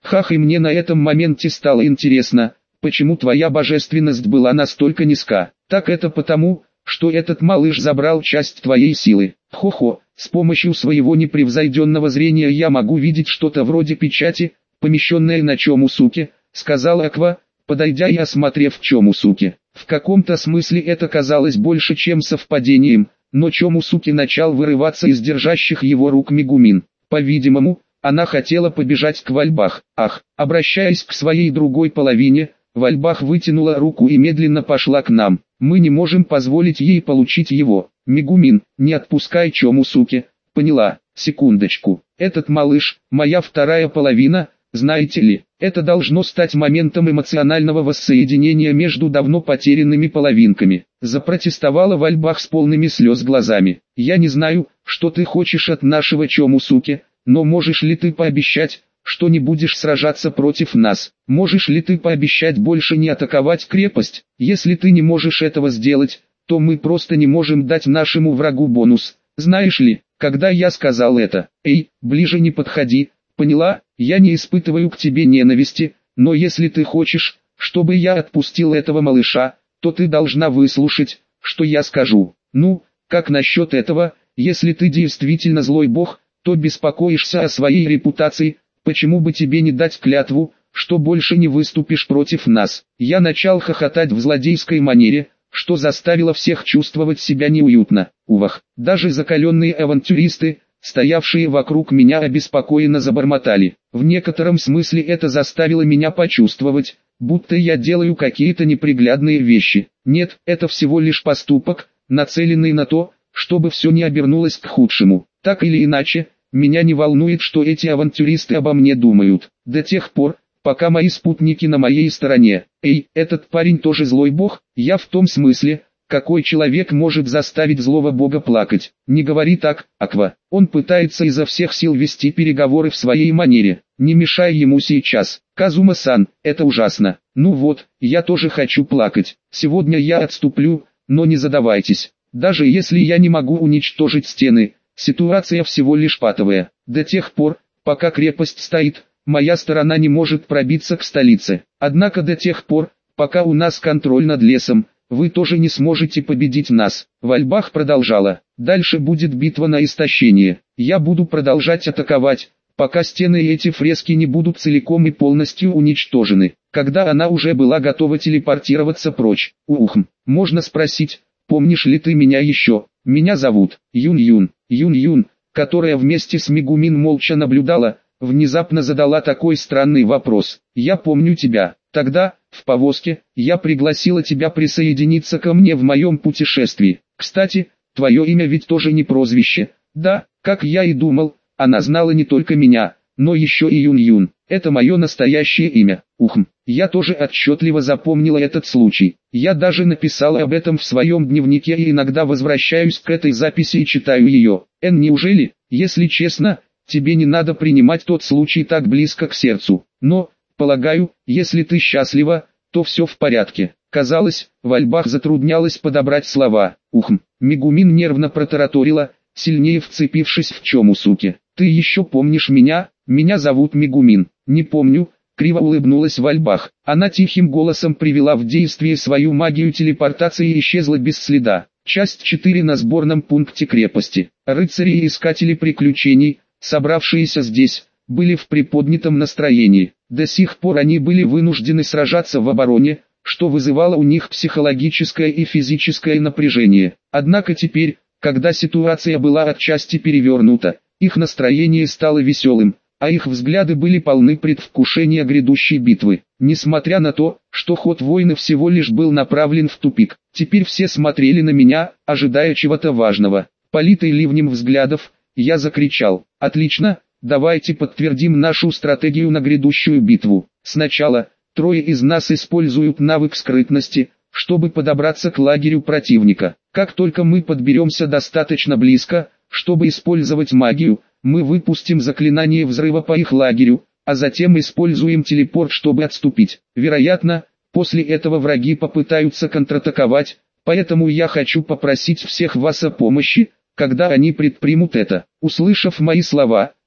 Хах, и мне на этом моменте стало интересно, почему твоя божественность была настолько низка. Так это потому, что этот малыш забрал часть твоей силы. Хо-хо, с помощью своего непревзойденного зрения я могу видеть что-то вроде печати, помещенное на Чомусуке, сказал Аква, подойдя и осмотрев Чомусуке. В каком-то смысле это казалось больше чем совпадением, но Чомусуке начал вырываться из держащих его рук Мегумин. По-видимому, она хотела побежать к Вальбах. Ах, обращаясь к своей другой половине, Вальбах вытянула руку и медленно пошла к нам. Мы не можем позволить ей получить его. Мегумин, не отпускай Чомусуке. Поняла, секундочку. Этот малыш, моя вторая половина, знаете ли, это должно стать моментом эмоционального воссоединения между давно потерянными половинками. Запротестовала Вальбах с полными слез глазами. Я не знаю, что ты хочешь от нашего Чомусуке, но можешь ли ты пообещать, что не будешь сражаться против нас? Можешь ли ты пообещать больше не атаковать крепость? Если ты не можешь этого сделать, то мы просто не можем дать нашему врагу бонус. Знаешь ли, когда я сказал это, эй, ближе не подходи, поняла, я не испытываю к тебе ненависти, но если ты хочешь, чтобы я отпустил этого малыша, то ты должна выслушать, что я скажу. Ну, как насчет этого, если ты действительно злой бог, то беспокоишься о своей репутации, почему бы тебе не дать клятву, что больше не выступишь против нас? Я начал хохотать в злодейской манере, что заставило всех чувствовать себя неуютно. Увах, даже закаленные авантюристы, стоявшие вокруг меня, обеспокоенно забормотали. В некотором смысле это заставило меня почувствовать, будто я делаю какие-то неприглядные вещи. Нет, это всего лишь поступок, нацеленный на то, чтобы все не обернулось к худшему. Так или иначе, меня не волнует, что эти авантюристы обо мне думают, до тех пор, пока мои спутники на моей стороне. Эй, этот парень тоже злой бог? Я в том смысле, какой человек может заставить злого бога плакать? Не говори так, Аква. Он пытается изо всех сил вести переговоры в своей манере. Не мешай ему сейчас. Казума-сан, это ужасно. Ну вот, я тоже хочу плакать. Сегодня я отступлю, но не задавайтесь. Даже если я не могу уничтожить стены, ситуация всего лишь патовая. До тех пор, пока крепость стоит, моя сторона не может пробиться к столице. Однако до тех пор, пока у нас контроль над лесом, вы тоже не сможете победить нас. Вальбах продолжала. Дальше будет битва на истощение. Я буду продолжать атаковать, пока стены и эти фрески не будут целиком и полностью уничтожены. Когда она уже была готова телепортироваться прочь. Можно спросить, помнишь ли ты меня еще? Меня зовут Юн-Юн. Юн-Юн, которая вместе с Мегумин молча наблюдала, внезапно задала такой странный вопрос. Я помню тебя. Тогда, в повозке, я пригласила тебя присоединиться ко мне в моем путешествии. Кстати, твое имя ведь тоже не прозвище. Да, как я и думал, она знала не только меня, но еще и Юн-Юн. Это мое настоящее имя. Я тоже отчетливо запомнила этот случай. Я даже написала об этом в своем дневнике и иногда возвращаюсь к этой записи и читаю ее. Неужели, если честно, тебе не надо принимать тот случай так близко к сердцу? Но, полагаю, если ты счастлива, то все в порядке. Казалось, Вальбах затруднялась подобрать слова. Мегумин нервно протараторила, сильнее вцепившись в Чомусуке. Ты еще помнишь меня? Меня зовут Мегумин. Не помню. Криво улыбнулась Вальбах. Она тихим голосом привела в действие свою магию телепортации и исчезла без следа. Часть 4 на сборном пункте крепости. Рыцари и искатели приключений, собравшиеся здесь, были в приподнятом настроении. До сих пор они были вынуждены сражаться в обороне, что вызывало у них психологическое и физическое напряжение. Однако теперь, когда ситуация была отчасти перевернута, их настроение стало веселым, а их взгляды были полны предвкушения грядущей битвы. Несмотря на то, что ход войны всего лишь был направлен в тупик, теперь все смотрели на меня, ожидая чего-то важного. Политый ливнем взглядов, я закричал: «Отлично, давайте подтвердим нашу стратегию на грядущую битву. Сначала, трое из нас используют навык скрытности, чтобы подобраться к лагерю противника. Как только мы подберемся достаточно близко, чтобы использовать магию, мы выпустим заклинание взрыва по их лагерю, а затем используем телепорт, чтобы отступить. Вероятно, после этого враги попытаются контратаковать, поэтому я хочу попросить всех вас о помощи, когда они предпримут это». Услышав мои слова,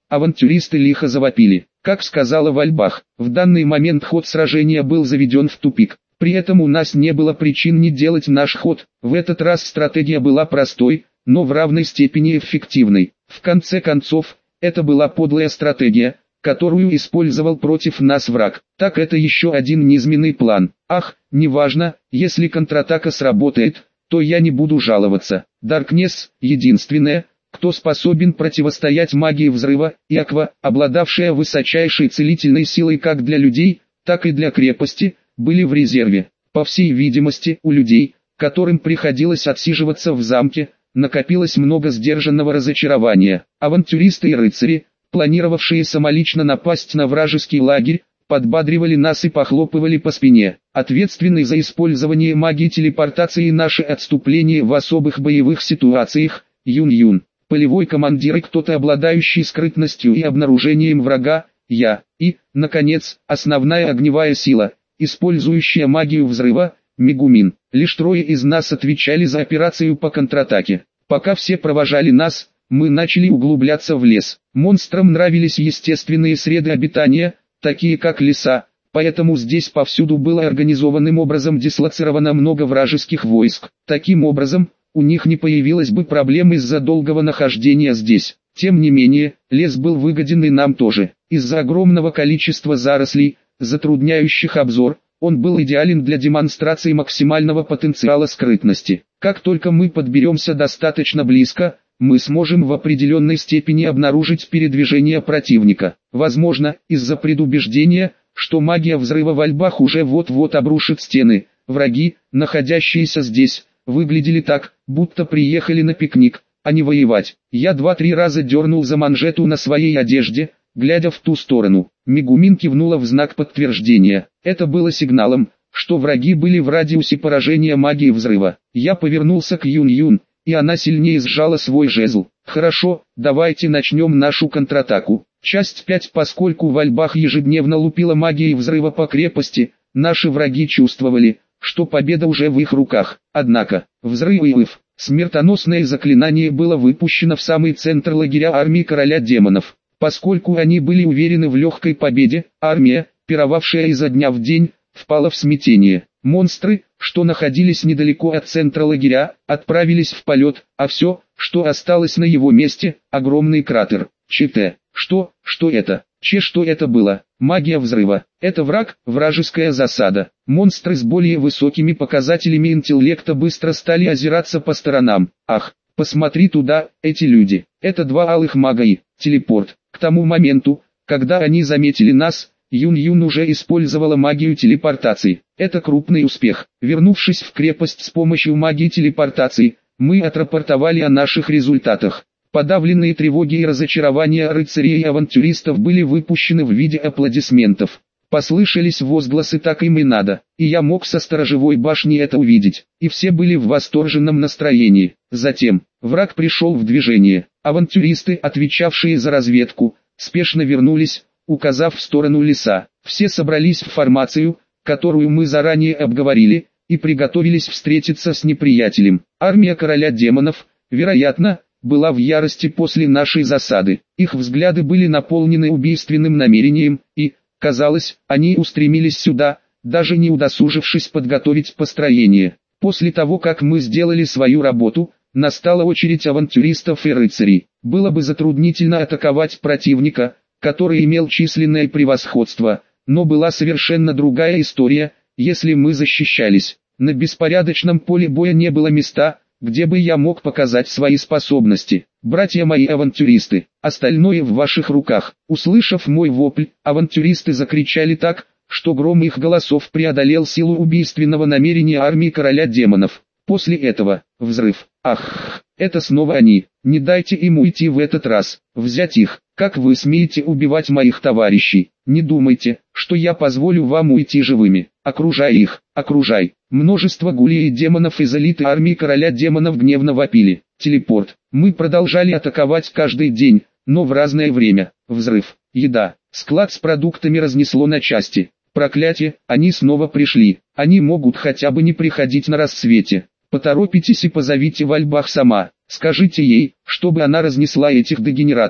Авантюристы лихо завопили. Как сказала Вальбах, в данный момент ход сражения был заведен в тупик. При этом у нас не было причин не делать наш ход. В этот раз стратегия была простой, но в равной степени эффективной. В конце концов, это была подлая стратегия, которую использовал против нас враг. Так это еще один низменный план. Ах, неважно, если контратака сработает, то я не буду жаловаться. Даркнесс — единственное, кто способен противостоять магии взрыва, и Аква, обладавшая высочайшей целительной силой как для людей, так и для крепости, были в резерве. По всей видимости, у людей, которым приходилось отсиживаться в замке, накопилось много сдержанного разочарования. Авантюристы и рыцари, планировавшие самолично напасть на вражеский лагерь, подбадривали нас и похлопывали по спине. Ответственный за использование магии телепортации и наше отступление в особых боевых ситуациях, Юн-Юн. Полевой командир и кто-то обладающий скрытностью и обнаружением врага, я. И, наконец, основная огневая сила, использующая магию взрыва, Мегумин. Лишь трое из нас отвечали за операцию по контратаке. Пока все провожали нас, мы начали углубляться в лес. Монстрам нравились естественные среды обитания, такие как леса, поэтому здесь повсюду было организованным образом дислоцировано много вражеских войск. Таким образом, у них не появилось бы проблем из-за долгого нахождения здесь. Тем не менее, лес был выгоден и нам тоже. Из-за огромного количества зарослей, затрудняющих обзор, он был идеален для демонстрации максимального потенциала скрытности. Как только мы подберемся достаточно близко, мы сможем в определенной степени обнаружить передвижение противника. Возможно, из-за предубеждения, что магия взрыва в Альбах уже вот-вот обрушит стены, враги, находящиеся здесь, выглядели так, будто приехали на пикник, а не воевать. Я 2-3 раза дернул за манжету на своей одежде, глядя в ту сторону. Мегумин кивнула в знак подтверждения. Это было сигналом, что враги были в радиусе поражения магии взрыва. Я повернулся к Юн-Юн, и она сильнее сжала свой жезл. Хорошо, давайте начнем нашу контратаку. Часть 5. Поскольку Вальбах ежедневно лупила магией взрыва по крепости, наши враги чувствовали, что победа уже в их руках. Однако, взрыв и выв, смертоносное заклинание было выпущено в самый центр лагеря армии короля демонов. Поскольку они были уверены в легкой победе, армия, пировавшая изо дня в день, впала в смятение. Монстры, что находились недалеко от центра лагеря, отправились в полет, а все, что осталось на его месте, огромный кратер. ЧТ. Что это? Что это было? Магия взрыва. Это враг, вражеская засада. Монстры с более высокими показателями интеллекта быстро стали озираться по сторонам. Ах, посмотри туда, эти люди. Это 2 алых мага и телепорт. К тому моменту, когда они заметили нас, Юн-Юн уже использовала магию телепортации. Это крупный успех. Вернувшись в крепость с помощью магии телепортации, мы отрапортовали о наших результатах. Подавленные тревоги и разочарования рыцарей и авантюристов были выпущены в виде аплодисментов. Послышались возгласы «так им и надо», и я мог со сторожевой башни это увидеть, и все были в восторженном настроении. Затем, враг пришел в движение. Авантюристы, отвечавшие за разведку, спешно вернулись, указав в сторону леса. Все собрались в формацию, которую мы заранее обговорили, и приготовились встретиться с неприятелем. Армия короля демонов, вероятно, была в ярости после нашей засады. Их взгляды были наполнены убийственным намерением, и, казалось, они устремились сюда, даже не удосужившись подготовить построение. После того, как мы сделали свою работу, настала очередь авантюристов и рыцарей. Было бы затруднительно атаковать противника, который имел численное превосходство, но была совершенно другая история, если мы защищались. На беспорядочном поле боя не было места, где бы я мог показать свои способности. Братья мои авантюристы, остальное в ваших руках. Услышав мой вопль, авантюристы закричали так, что гром их голосов преодолел силу убийственного намерения армии короля демонов. После этого, взрыв. Ах, это снова они. Не дайте им уйти в этот раз. Взять их. Как вы смеете убивать моих товарищей? Не думайте, что я позволю вам уйти живыми. Окружай их, окружай. Множество гулей и демонов из элиты армии короля демонов гневно вопили. Телепорт. Мы продолжали атаковать каждый день, но в разное время. Взрыв. Еда. Склад с продуктами разнесло на части. Проклятие, они снова пришли. Они могут хотя бы не приходить на рассвете. Поторопитесь и позовите Вальбах сама. Скажите ей, чтобы она разнесла этих дегенератов.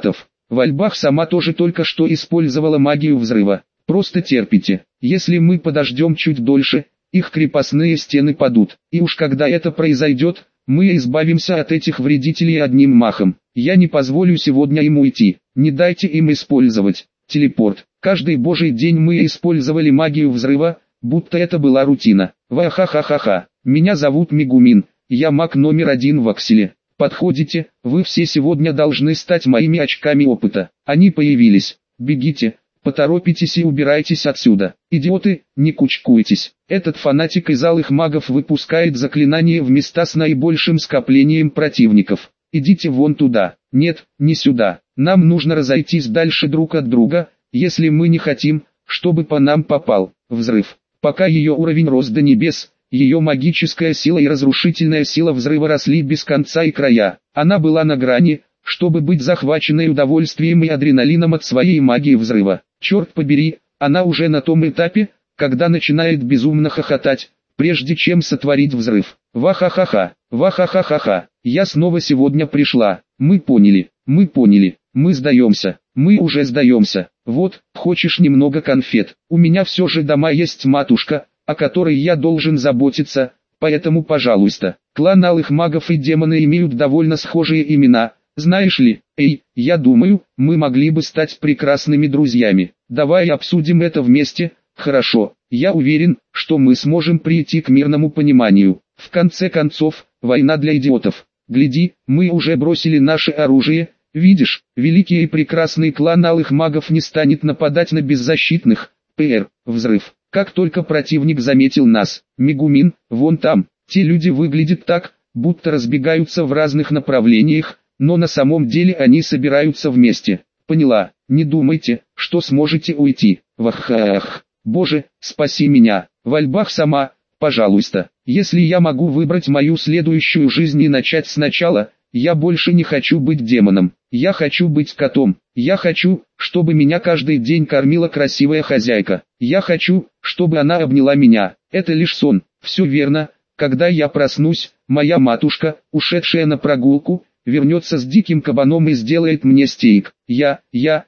Вальбах сама тоже только что использовала магию взрыва. Просто терпите. Если мы подождем чуть дольше, их крепостные стены падут. И уж когда это произойдет, мы избавимся от этих вредителей одним махом. Я не позволю сегодня им уйти. Не дайте им использовать телепорт. Каждый божий день мы использовали магию взрыва, будто это была рутина. Ва-ха-ха-ха-ха. Меня зовут Мегумин. Я маг номер 1 в Акселе. Подходите, вы все сегодня должны стать моими очками опыта. Они появились. Бегите, поторопитесь и убирайтесь отсюда. Идиоты, не кучкуйтесь. Этот фанатик из алых магов выпускает заклинания в места с наибольшим скоплением противников. Идите вон туда. Нет, не сюда. Нам нужно разойтись дальше друг от друга, если мы не хотим, чтобы по нам попал взрыв. Пока ее уровень рос до небес, ее магическая сила и разрушительная сила взрыва росли без конца и края. Она была на грани, чтобы быть захваченной удовольствием и адреналином от своей магии взрыва. Черт побери, она уже на том этапе, когда начинает безумно хохотать, прежде чем сотворить взрыв. Ва-ха-ха-ха, ва-ха-ха-ха-ха, я снова сегодня пришла. Мы поняли, мы сдаемся, мы уже сдаемся. Вот, хочешь немного конфет? У меня все же дома есть матушка, о которой я должен заботиться, поэтому пожалуйста. Клан алых магов и демоны имеют довольно схожие имена, знаешь ли. Эй, я думаю, мы могли бы стать прекрасными друзьями. Давай обсудим это вместе, хорошо? Я уверен, что мы сможем прийти к мирному пониманию. В конце концов, война для идиотов. Гляди, мы уже бросили наше оружие. Видишь, великий и прекрасный клан алых магов не станет нападать на беззащитных. Взрыв. Как только противник заметил нас, Мегумин, вон там, те люди выглядят так, будто разбегаются в разных направлениях, но на самом деле они собираются вместе. Поняла, не думайте, что сможете уйти. Вах-ах. Боже, спаси меня. Вальбах сама, пожалуйста. Если я могу выбрать мою следующую жизнь и начать сначала, я больше не хочу быть демоном. Я хочу быть котом. Я хочу, чтобы меня каждый день кормила красивая хозяйка. Я хочу, чтобы она обняла меня. Это лишь сон. Все верно. Когда я проснусь, моя матушка, ушедшая на прогулку, вернется с диким кабаном и сделает мне стейк. Я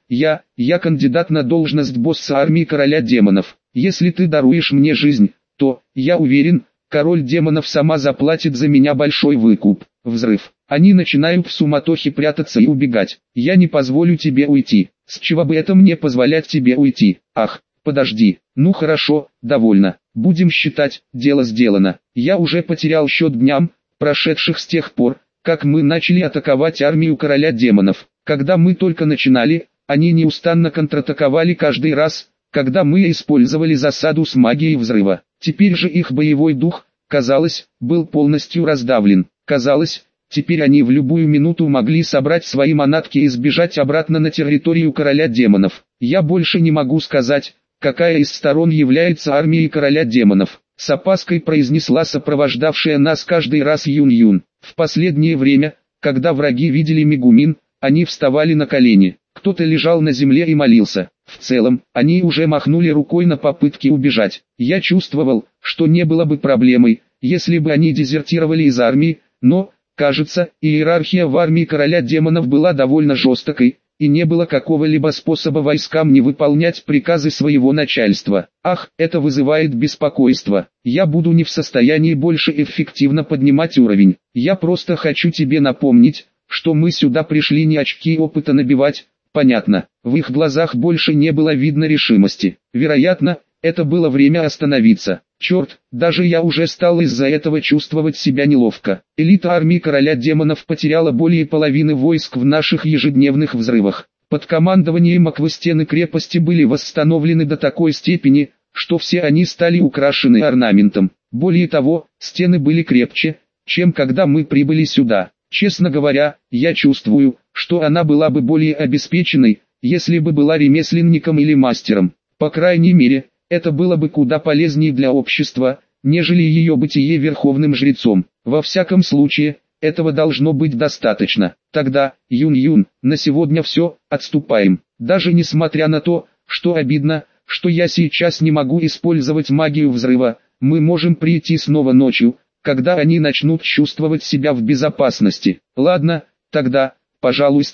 кандидат на должность босса армии короля демонов. Если ты даруешь мне жизнь, то, я уверен, король демонов сама заплатит за меня большой выкуп. Взрыв. Они начинают в суматохе прятаться и убегать. Я не позволю тебе уйти. С чего бы это мне позволять тебе уйти? Ах, подожди. Ну хорошо, довольно. Будем считать, дело сделано. Я уже потерял счет дням, прошедших с тех пор, как мы начали атаковать армию короля демонов. Когда мы только начинали, они неустанно контратаковали каждый раз, когда мы использовали засаду с магией взрыва. Теперь же их боевой дух, казалось, был полностью раздавлен. Казалось, теперь они в любую минуту могли собрать свои манатки и сбежать обратно на территорию короля демонов. Я больше не могу сказать, какая из сторон является армией короля демонов. С опаской произнесла сопровождавшая нас каждый раз Юн-Юн. В последнее время, когда враги видели Мегумин, они вставали на колени. Кто-то лежал на земле и молился. В целом, они уже махнули рукой на попытки убежать. Я чувствовал, что не было бы проблемой, если бы они дезертировали из армии, но, кажется, иерархия в армии короля демонов была довольно жесткой, и не было какого-либо способа войскам не выполнять приказы своего начальства. Ах, это вызывает беспокойство. Я буду не в состоянии больше эффективно поднимать уровень. Я просто хочу тебе напомнить, что мы сюда пришли не очки опыта набивать. Понятно, в их глазах больше не было видно решимости. Вероятно, это было время остановиться. Черт, даже я уже стал из-за этого чувствовать себя неловко. Элита армии короля демонов потеряла более половины войск в наших ежедневных взрывах. Под командованием Аквы стены крепости были восстановлены до такой степени, что все они стали украшены орнаментом. Более того, стены были крепче, чем когда мы прибыли сюда. Честно говоря, я чувствую, что она была бы более обеспеченной, если бы была ремесленником или мастером. По крайней мере, это было бы куда полезнее для общества, нежели ее бытие верховным жрецом. Во всяком случае, этого должно быть достаточно. Тогда, Юн-Юн, на сегодня все, отступаем. Даже несмотря на то, что обидно, что я сейчас не могу использовать магию взрыва, мы можем прийти снова ночью, когда они начнут чувствовать себя в безопасности. Ладно, тогда, пожалуйста,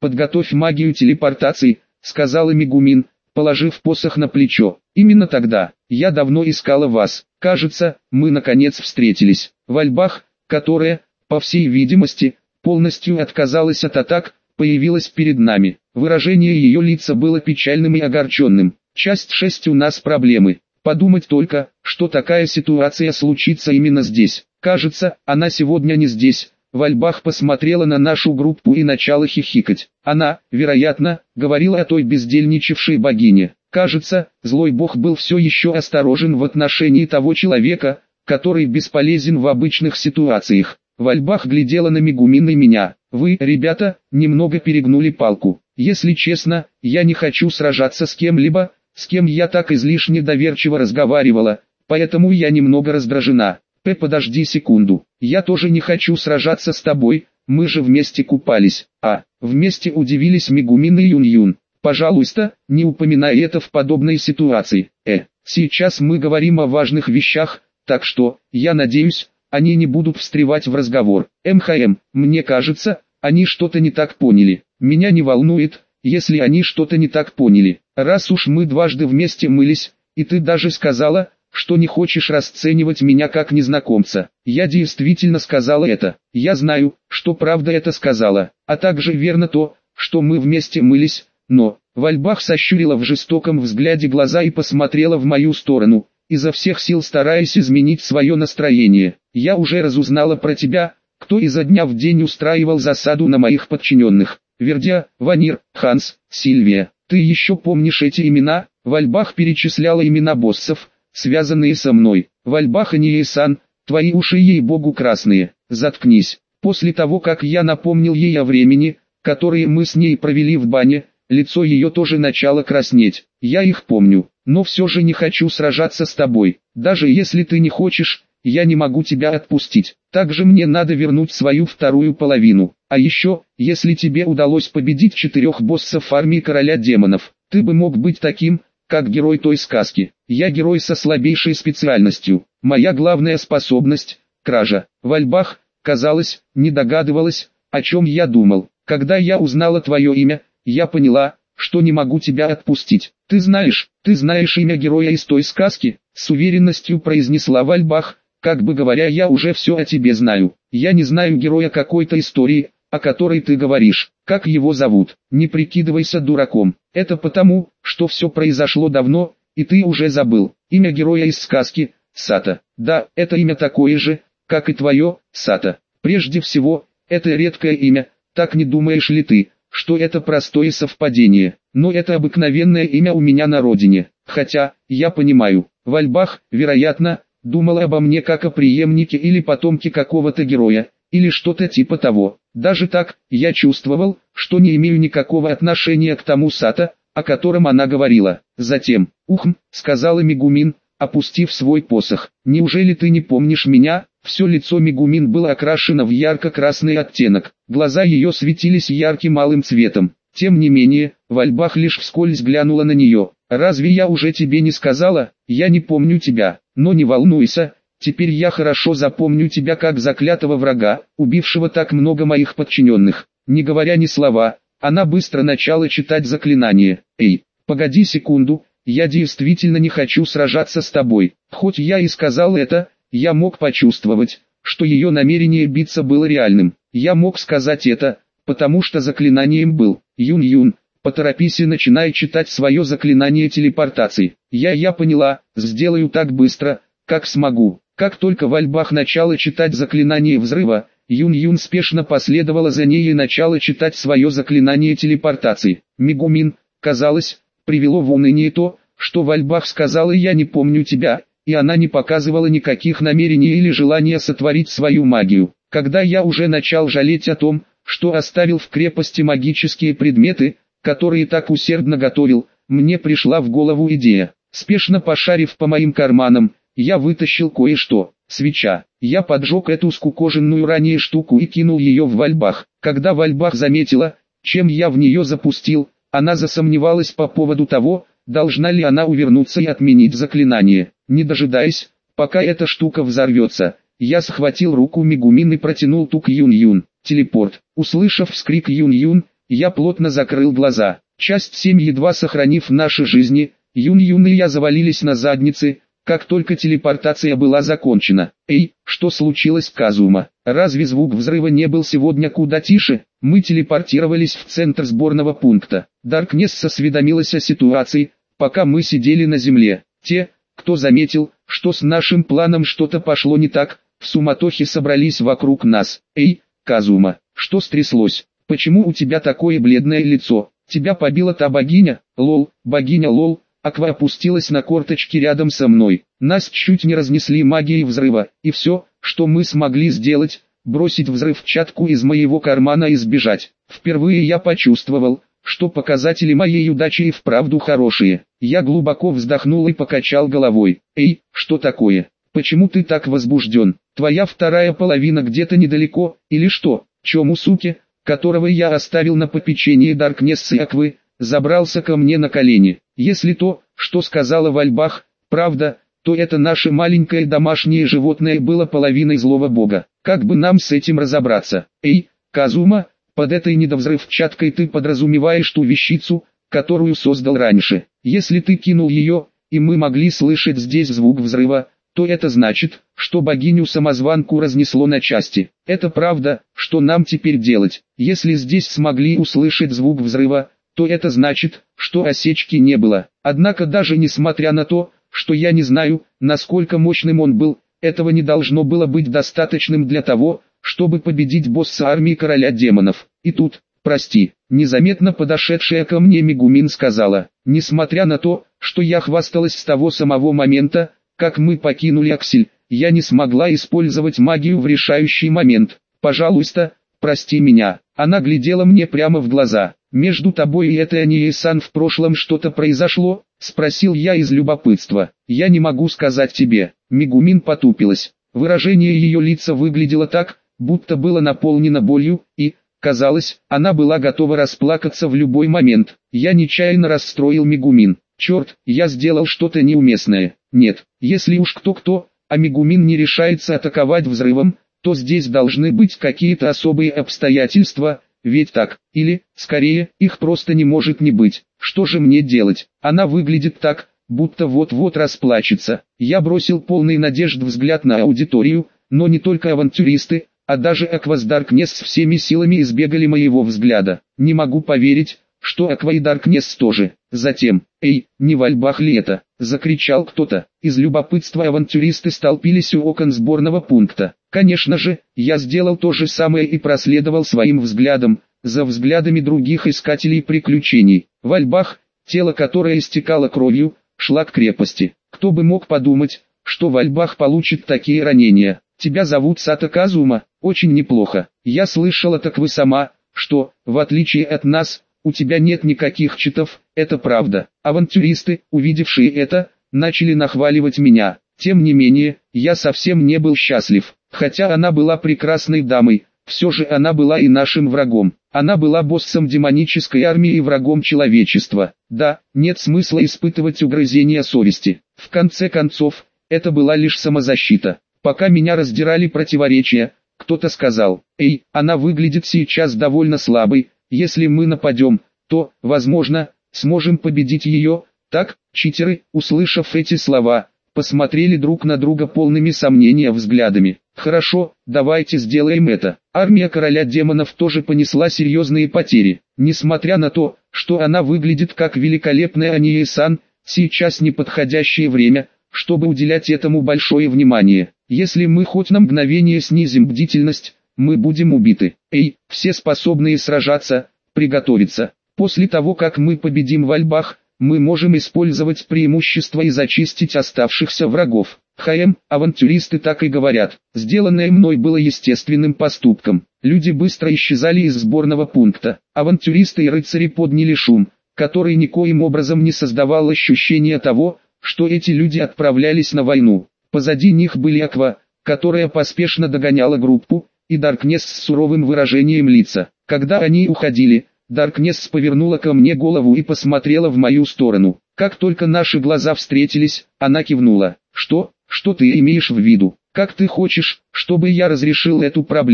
«Подготовь магию телепортации», — сказала Мегумин, положив посох на плечо. «Именно тогда. Я давно искала вас. Кажется, мы наконец встретились». Вальбах, которая, по всей видимости, полностью отказалась от атак, появилась перед нами. Выражение ее лица было печальным и огорченным. Часть 6. У нас проблемы. Подумать только, что такая ситуация случится именно здесь. Кажется, она сегодня не здесь. Вальбах посмотрела на нашу группу и начала хихикать. Она, вероятно, говорила о той бездельничавшей богине. Кажется, злой бог был все еще осторожен в отношении того человека, который бесполезен в обычных ситуациях. Вальбах глядела на Мегумин и меня. «Вы, ребята, немного перегнули палку. Если честно, я не хочу сражаться с кем-либо, с кем я так излишне доверчиво разговаривала, поэтому я немного раздражена. Подожди секунду, я тоже не хочу сражаться с тобой, мы же вместе купались». Вместе удивились Мегумин и Юн-Юн. «Пожалуйста, не упоминай это в подобной ситуации. Сейчас мы говорим о важных вещах, так что, я надеюсь, они не будут встревать в разговор. Мне кажется, они что-то не так поняли. Меня не волнует, если они что-то не так поняли. Раз уж мы дважды вместе мылись, и ты даже сказала, что не хочешь расценивать меня как незнакомца. Я действительно сказала это. Я знаю, что правда это сказала, а также верно то, что мы вместе мылись, но...» Вальбах сощурила в жестоком взгляде глаза и посмотрела в мою сторону, изо всех сил стараясь изменить свое настроение. «Я уже разузнала про тебя, кто изо дня в день устраивал засаду на моих подчиненных. Вердя, Ванир, Ханс, Сильвия. Ты еще помнишь эти имена?» Вальбах перечисляла имена боссов, связанные со мной. «Вальбах и Ниейсан, твои уши ей-богу красные. Заткнись». После того, как я напомнил ей о времени, которое мы с ней провели в бане, лицо ее тоже начало краснеть. «Я их помню, но все же не хочу сражаться с тобой. Даже если ты не хочешь, я не могу тебя отпустить. Также мне надо вернуть свою вторую половину. А еще, если тебе удалось победить 4 боссов армии короля демонов, ты бы мог быть таким, как герой той сказки. Я герой со слабейшей специальностью. Моя главная способность – кража». Вальбах, казалось, не догадывалась, о чем я думал. «Когда я узнала твое имя, я поняла, что не могу тебя отпустить. Ты знаешь имя героя из той сказки?» С уверенностью произнесла Вальбах, как бы говоря, «я уже все о тебе знаю. Я не знаю героя какой-то истории, о которой ты говоришь. Как его зовут? Не прикидывайся дураком. Это потому, что все произошло давно, и ты уже забыл. Имя героя из сказки – Сата. Да, это имя такое же, как и твое, Сата. Прежде всего, это редкое имя, так не думаешь ли ты, что это простое совпадение? Но это обыкновенное имя у меня на родине. Хотя, я понимаю, Вальбах, вероятно, думал обо мне как о преемнике или потомке какого-то героя, или что-то типа того. Даже так, я чувствовал, что не имею никакого отношения к тому Сата, о котором она говорила. Затем, сказала Мегумин, опустив свой посох. «Неужели ты не помнишь меня?» Все лицо Мегумин было окрашено в ярко-красный оттенок, глаза ее светились ярким алым цветом. Тем не менее, Вальбах лишь вскользь глянула на нее. «Разве я уже тебе не сказала? Я не помню тебя, но не волнуйся, теперь я хорошо запомню тебя как заклятого врага, убившего так много моих подчиненных». Не говоря ни слова, она быстро начала читать заклинание. Погоди секунду, я действительно не хочу сражаться с тобой». Хоть я и сказал это, я мог почувствовать, что ее намерение биться было реальным. Я мог сказать это, потому что заклинанием был. «Юн-Юн, поторопись и начинай читать свое заклинание телепортации». Я поняла, сделаю так быстро, как смогу. Как только Вальбах начала читать заклинание взрыва, Юн-Юн спешно последовала за ней и начала читать свое заклинание телепортации. Мегумин, казалось, привело в уныние то, что Вальбах сказала «я не помню тебя», и она не показывала никаких намерений или желания сотворить свою магию. Когда я уже начал жалеть о том, что оставил в крепости магические предметы, которые так усердно готовил, мне пришла в голову идея. Спешно пошарив по моим карманам, я вытащил кое-что. Свеча. Я поджег эту скукоженную ранее штуку и кинул ее в Вальбах. Когда Вальбах заметила, чем я в нее запустил, она засомневалась по поводу того, должна ли она увернуться и отменить заклинание. Не дожидаясь, пока эта штука взорвется, я схватил руку Мегумин и протянул ту к Юн-Юн. Телепорт. Услышав вскрик Юн-Юн, Я плотно закрыл глаза. Часть 7. Едва сохранив наши жизни, Юн и я завалились на задницы, как только телепортация была закончена. «Эй, что случилось, Казума? Разве звук взрыва не был сегодня куда тише?» Мы телепортировались в центр сборного пункта. Даркнесс осведомилась о ситуации, пока мы сидели на земле. Те, кто заметил, что с нашим планом что-то пошло не так, в суматохе собрались вокруг нас. «Эй, Казума, что стряслось? Почему у тебя такое бледное лицо? Тебя побила та богиня? Лол, богиня лол». Аква опустилась на корточки рядом со мной. Нас чуть не разнесли магией взрыва, и все, что мы смогли сделать, бросить взрывчатку из моего кармана и сбежать. Впервые я почувствовал, что показатели моей удачи и вправду хорошие. Я глубоко вздохнул и покачал головой. «Эй, что такое? Почему ты так возбужден? Твоя вторая половина где-то недалеко, или что?» Чомусуки, которого я оставил на попечении Даркнесс и Аквы, забрался ко мне на колени. Если то, что сказала Вальбах, правда, то это наше маленькое домашнее животное было половиной злого бога. Как бы нам с этим разобраться? «Эй, Казума, под этой недовзрывчаткой ты подразумеваешь ту вещицу, которую создал раньше. Если ты кинул ее, и мы могли слышать здесь звук взрыва, то это значит, что богиню-самозванку разнесло на части. Это правда, что нам теперь делать? Если здесь смогли услышать звук взрыва, то это значит, что осечки не было. Однако даже несмотря на то, что я не знаю, насколько мощным он был, этого не должно было быть достаточным для того, чтобы победить босса армии короля демонов. И тут, прости, незаметно подошедшая ко мне Мегумин сказала, несмотря на то, что я хвасталась с того самого момента, как мы покинули Аксель, я не смогла использовать магию в решающий момент. Пожалуйста, прости меня. Она глядела мне прямо в глаза. «Между тобой и этой Анией-сан в прошлом что-то произошло?» — спросил я из любопытства. «Я не могу сказать тебе». Мегумин потупилась. Выражение ее лица выглядело так, будто было наполнено болью, и, казалось, она была готова расплакаться в любой момент. Я нечаянно расстроил Мегумин. Черт, я сделал что-то неуместное. Нет, если уж кто-кто, а Мегумин не решается атаковать взрывом, то здесь должны быть какие-то особые обстоятельства, ведь так, или, скорее, их просто не может не быть. Что же мне делать? Она выглядит так, будто вот-вот расплачется. Я бросил полный надежд взгляд на аудиторию, но не только авантюристы, а даже Аква с Даркнесс всеми силами избегали моего взгляда. Не могу поверить, что Аква и Даркнесс тоже. Затем, «Эй, не Вальбах ли это?» — закричал кто-то. Из любопытства авантюристы столпились у окон сборного пункта. Конечно же, я сделал то же самое и проследовал своим взглядом, за взглядами других искателей приключений. Вальбах, тело которое истекало кровью, шла к крепости. Кто бы мог подумать, что Вальбах получит такие ранения. «Тебя зовут Сато Казума?» «Очень неплохо. Я слышала, так вы сама, что, в отличие от нас, у тебя нет никаких читов, это правда». Авантюристы, увидевшие это, начали нахваливать меня. Тем не менее, я совсем не был счастлив. Хотя она была прекрасной дамой, все же она была и нашим врагом. Она была боссом демонической армии и врагом человечества. Да, нет смысла испытывать угрызения совести. В конце концов, это была лишь самозащита. Пока меня раздирали противоречия, кто-то сказал, «Эй, она выглядит сейчас довольно слабой, если мы нападем, то, возможно, сможем победить ее». Так, читеры, услышав эти слова, посмотрели друг на друга полными сомнения взглядами. «Хорошо, давайте сделаем это». Армия короля демонов тоже понесла серьезные потери. Несмотря на то, что она выглядит как великолепная Анией-сан, сейчас неподходящее время, чтобы уделять этому большое внимание. Если мы хоть на мгновение снизим бдительность, мы будем убиты. «Эй, все способные сражаться, приготовиться. После того, как мы победим Вальбах, мы можем использовать преимущество и зачистить оставшихся врагов». Авантюристы так и говорят. Сделанное мной было естественным поступком. Люди быстро исчезали из сборного пункта. Авантюристы и рыцари подняли шум, который никоим образом не создавал ощущения того, что эти люди отправлялись на войну. Позади них были Аква, которая поспешно догоняла группу, и Даркнесс с суровым выражением лица. Когда они уходили, Даркнесс повернула ко мне голову и посмотрела в мою сторону. Как только наши глаза встретились, она кивнула. «Что ты имеешь в виду? Как ты хочешь, чтобы я разрешил эту проблему?»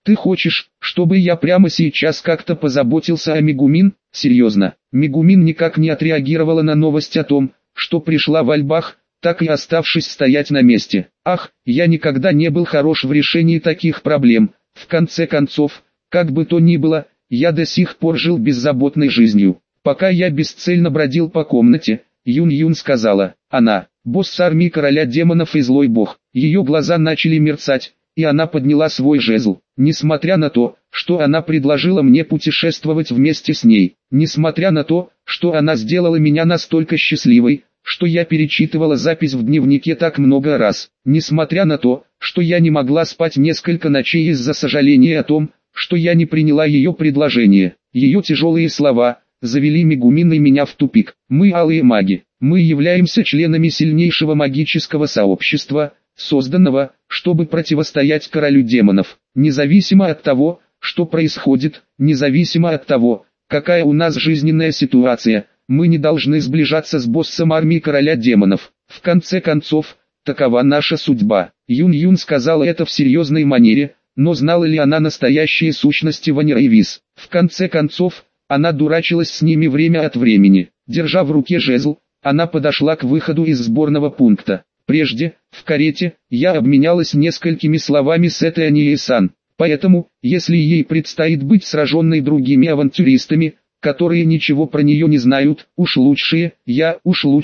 Ты хочешь, чтобы я прямо сейчас как-то позаботился о Мегумин? Серьезно. Мегумин никак не отреагировала на новость о том, что пришла в Альбах, так и оставшись стоять на месте. Ах, я никогда не был хорош в решении таких проблем. В конце концов, как бы то ни было, я до сих пор жил беззаботной жизнью. Пока я бесцельно бродил по комнате, Юн-Юн сказала, она, босс армии короля демонов и злой бог. Ее глаза начали мерцать, и она подняла свой жезл. Несмотря на то, что она предложила мне путешествовать вместе с ней, несмотря на то, что она сделала меня настолько счастливой, что я перечитывала запись в дневнике так много раз, несмотря на то, что я не могла спать несколько ночей из-за сожаления о том, что я не приняла ее предложение. Ее тяжелые слова завели Мегумин и меня в тупик. Мы алые маги, мы являемся членами сильнейшего магического сообщества, созданного, чтобы противостоять королю демонов. Независимо от того, что происходит, независимо от того, какая у нас жизненная ситуация, мы не должны сближаться с боссом армии короля демонов. В конце концов, такова наша судьба. Юн-Юн сказала это в серьезной манере, но знала ли она настоящие сущности Ванера и Виз? В конце концов, она дурачилась с ними время от времени. Держа в руке жезл, она подошла к выходу из сборного пункта. Прежде, в карете, я обменялась несколькими словами с этой Анией-сан. Поэтому, если ей предстоит быть сраженной другими авантюристами, которые ничего про нее не знают, уж лучше я.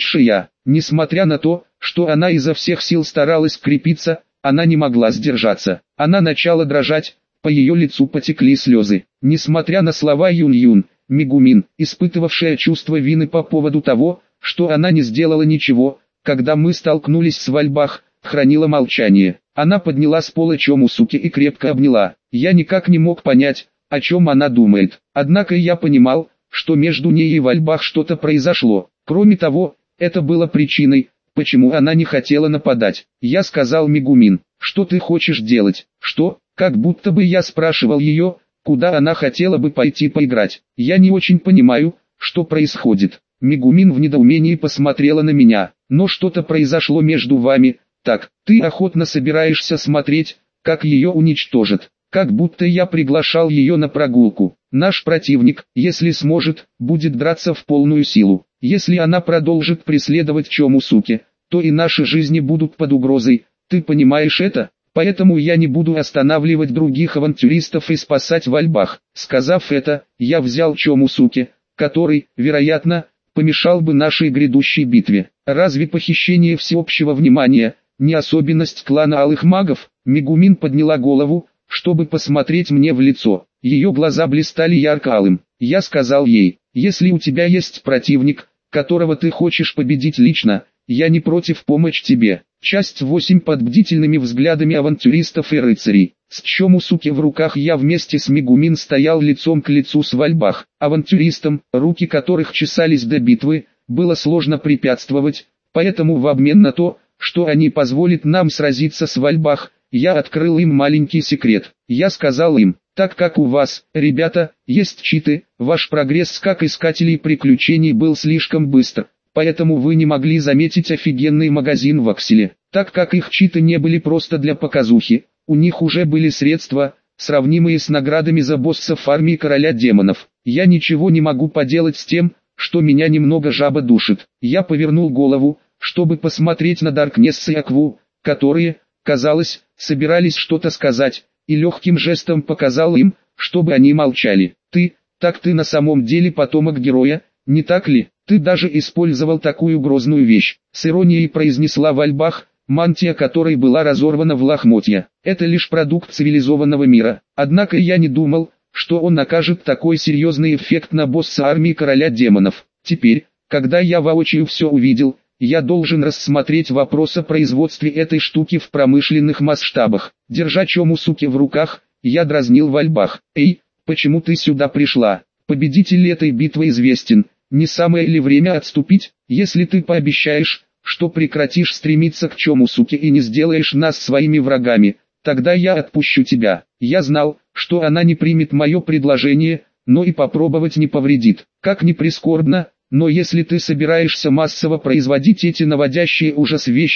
Несмотря на то, что она изо всех сил старалась крепиться, она не могла сдержаться. Она начала дрожать, по ее лицу потекли слезы. Несмотря на слова Юн-Юн, Мегумин, испытывавшая чувство вины по поводу того, что она не сделала ничего, когда мы столкнулись с Вальбах, хранила молчание. Она подняла с пола Чомусуки и крепко обняла. Я никак не мог понять, о чем она думает. Однако я понимал, что между ней и Вальбах что-то произошло. Кроме того, это было причиной, почему она не хотела нападать. Я сказал Мегумин, что ты хочешь делать? Что? Как будто бы я спрашивал ее, куда она хотела бы пойти поиграть. Я не очень понимаю, что происходит. Мегумин в недоумении посмотрела на меня. Но что-то произошло между вами. Так, ты охотно собираешься смотреть, как ее уничтожат. Как будто я приглашал ее на прогулку. Наш противник, если сможет, будет драться в полную силу. Если она продолжит преследовать Чомусуки, то и наши жизни будут под угрозой. Ты понимаешь это? Поэтому я не буду останавливать других авантюристов и спасать Вальбах. Сказав это, я взял Чомусуки, который, вероятно, помешал бы нашей грядущей битве. Разве похищение всеобщего внимания не особенность клана Алых Магов? Мегумин подняла голову, чтобы посмотреть мне в лицо. Ее глаза блистали ярко-алым. Я сказал ей, если у тебя есть противник, которого ты хочешь победить лично, я не против помочь тебе. Часть 8. Под бдительными взглядами авантюристов и рыцарей. С Чомусуки в руках я вместе с Мегумин стоял лицом к лицу с Вальбах. Авантюристам, руки которых чесались до битвы, было сложно препятствовать, поэтому в обмен на то, что они позволят нам сразиться с Вальбах, я открыл им маленький секрет. Я сказал им, так как у вас, ребята, есть читы, ваш прогресс как искателей приключений был слишком быстр, поэтому вы не могли заметить офигенный магазин в Акселе. Так как их читы не были просто для показухи, у них уже были средства, сравнимые с наградами за боссов армии короля демонов. Я ничего не могу поделать с тем, что меня немного жаба душит. Я повернул голову, чтобы посмотреть на Даркнесс и Акву, которые, казалось, собирались что-то сказать, и легким жестом показал им, чтобы они молчали. Ты на самом деле потомок героя, не так ли? Ты даже использовал такую грозную вещь, с иронией произнесла Вальбах, мантия которой была разорвана в лохмотья. Это лишь продукт цивилизованного мира. Однако я не думал, что он окажет такой серьезный эффект на босса армии короля демонов. Теперь, когда я воочию все увидел, я должен рассмотреть вопрос о производстве этой штуки в промышленных масштабах. Держа Чомусуки в руках, я дразнил Вальбах. Эй, почему ты сюда пришла? Победитель этой битвы известен. Не самое ли время отступить? Если ты пообещаешь, что прекратишь стремиться к Чомусуке и не сделаешь нас своими врагами, тогда я отпущу тебя. Я знал, что она не примет мое предложение, но и попробовать не повредит. Как ни прискорбно, но если ты собираешься массово производить эти наводящие ужас вещи,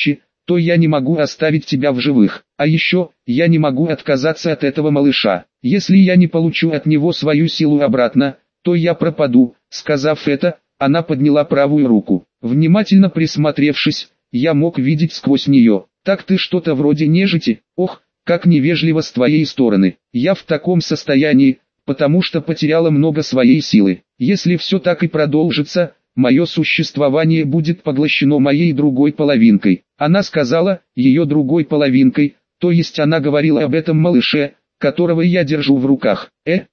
то я не могу оставить тебя в живых. А еще, я не могу отказаться от этого малыша. Если я не получу от него свою силу обратно, то я пропаду». Сказав это, она подняла правую руку. Внимательно присмотревшись, я мог видеть сквозь нее. «Так ты что-то вроде нежити? Ох, как невежливо с твоей стороны. Я в таком состоянии, потому что потеряла много своей силы. Если все так и продолжится, мое существование будет поглощено моей другой половинкой». Она сказала, ее другой половинкой, то есть она говорила об этом малыше, которого я держу в руках.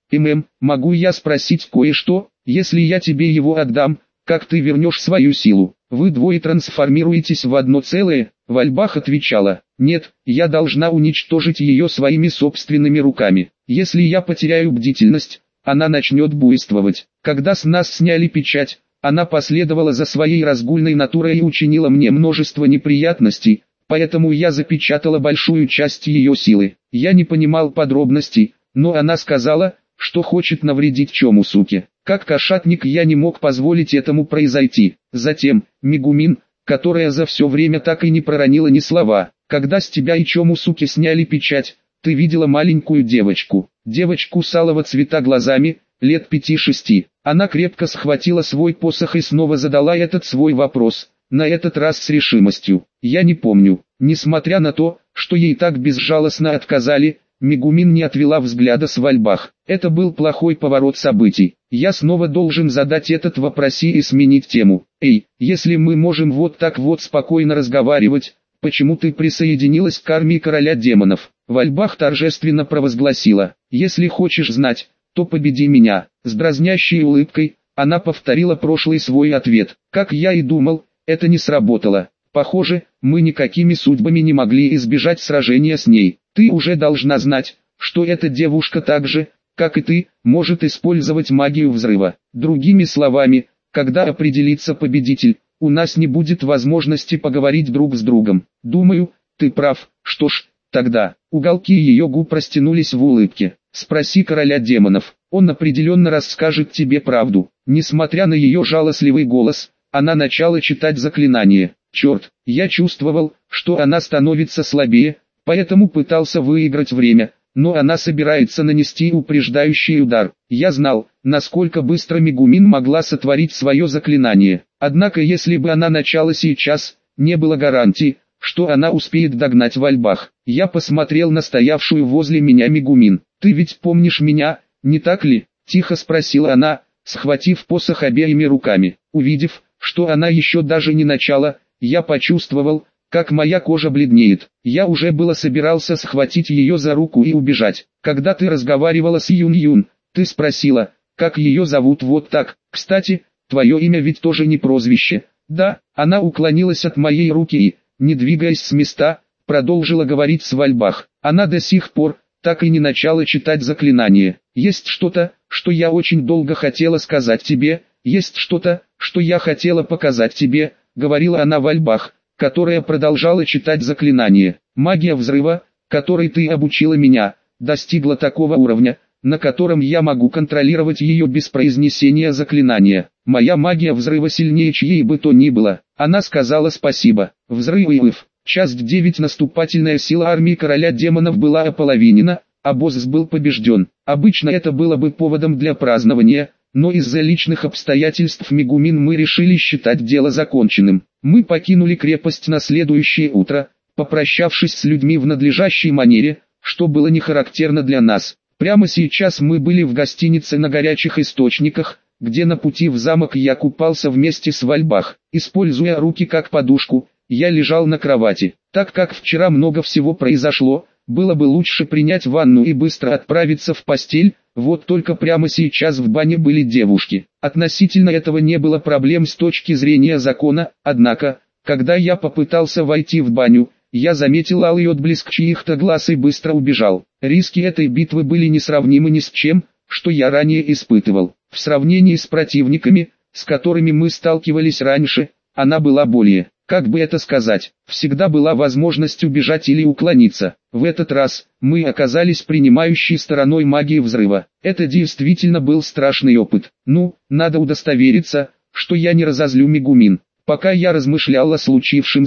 Могу я спросить кое-что? Если я тебе его отдам, как ты вернешь свою силу? Вы двое трансформируетесь в одно целое? Вальбах отвечала: «Нет, я должна уничтожить ее своими собственными руками. Если я потеряю бдительность, она начнет буйствовать». Когда с нас сняли печать, она последовала за своей разгульной натурой и учинила мне множество неприятностей, поэтому я запечатала большую часть ее силы. Я не понимал подробностей, но она сказала, что хочет навредить Чомусуке. Как кошатник я не мог позволить этому произойти. Затем, Мегумин, которая за все время так и не проронила ни слова, когда с тебя и Чомусуки сняли печать, ты видела маленькую девочку. Девочку с алого цвета глазами, лет 5-6. Она крепко схватила свой посох и снова задала этот свой вопрос, на этот раз с решимостью. Я не помню. Несмотря на то, что ей так безжалостно отказали, Мегумин не отвела взгляда с Вальбах. Это был плохой поворот событий. Я снова должен задать этот вопрос и сменить тему. Если мы можем вот так вот спокойно разговаривать, почему ты присоединилась к армии короля демонов? Вальбах торжественно провозгласила: «Если хочешь знать, то победи меня». С дразнящей улыбкой, она повторила прошлый свой ответ. Как я и думал, это не сработало. Похоже, мы никакими судьбами не могли избежать сражения с ней. Ты уже должна знать, что эта девушка так же, как и ты, может использовать магию взрыва. Другими словами, когда определится победитель, у нас не будет возможности поговорить друг с другом. Думаю, ты прав. Что ж, тогда, уголки ее губ растянулись в улыбке. Спроси короля демонов, он определенно расскажет тебе правду. Несмотря на ее жалостливый голос, она начала читать заклинание. Черт, я чувствовал, что она становится слабее, поэтому пытался выиграть время, но она собирается нанести упреждающий удар. Я знал, насколько быстро Мегумин могла сотворить свое заклинание. Однако если бы она начала сейчас, не было гарантии, что она успеет догнать Вальбах. Я посмотрел на стоявшую возле меня Мегумин. «Ты ведь помнишь меня, не так ли?» – тихо спросила она, схватив посох обеими руками. Увидев, что она еще даже не начала, я почувствовал, как моя кожа бледнеет. Я уже было собирался схватить ее за руку и убежать. Когда ты разговаривала с Юн-Юн, ты спросила, как ее зовут вот так. Кстати, твое имя ведь тоже не прозвище. Да, она уклонилась от моей руки и, не двигаясь с места, продолжила говорить с Вальбах. Она до сих пор так и не начала читать заклинание. Есть что-то, что я очень долго хотела сказать тебе, есть что-то, что я хотела показать тебе, говорила она Вальбах, которая продолжала читать заклинание. Магия взрыва, которой ты обучила меня, достигла такого уровня, на котором я могу контролировать ее без произнесения заклинания. Моя магия взрыва сильнее чьей бы то ни было. Она сказала спасибо. Взрыв. Часть 9. Наступательная сила армии короля демонов была ополовинена, а босс был побежден. Обычно это было бы поводом для празднования, но из-за личных обстоятельств Мегумин мы решили считать дело законченным. Мы покинули крепость на следующее утро, попрощавшись с людьми в надлежащей манере, что было не характерно для нас. Прямо сейчас мы были в гостинице на горячих источниках, где на пути в замок я купался вместе с Вальбах. Используя руки как подушку, я лежал на кровати. Так как вчера много всего произошло, было бы лучше принять ванну и быстро отправиться в постель, вот только прямо сейчас в бане были девушки. Относительно этого не было проблем с точки зрения закона, однако, когда я попытался войти в баню, я заметил алый отблеск чьих-то глаз и быстро убежал. Риски этой битвы были несравнимы ни с чем, что я ранее испытывал. В сравнении с противниками, с которыми мы сталкивались раньше, она была более, как бы это сказать, всегда была возможность убежать или уклониться. В этот раз, мы оказались принимающей стороной магии взрыва. Это действительно был страшный опыт. Надо удостовериться, что я не разозлю Мегумин. Пока я размышлял о случившемся,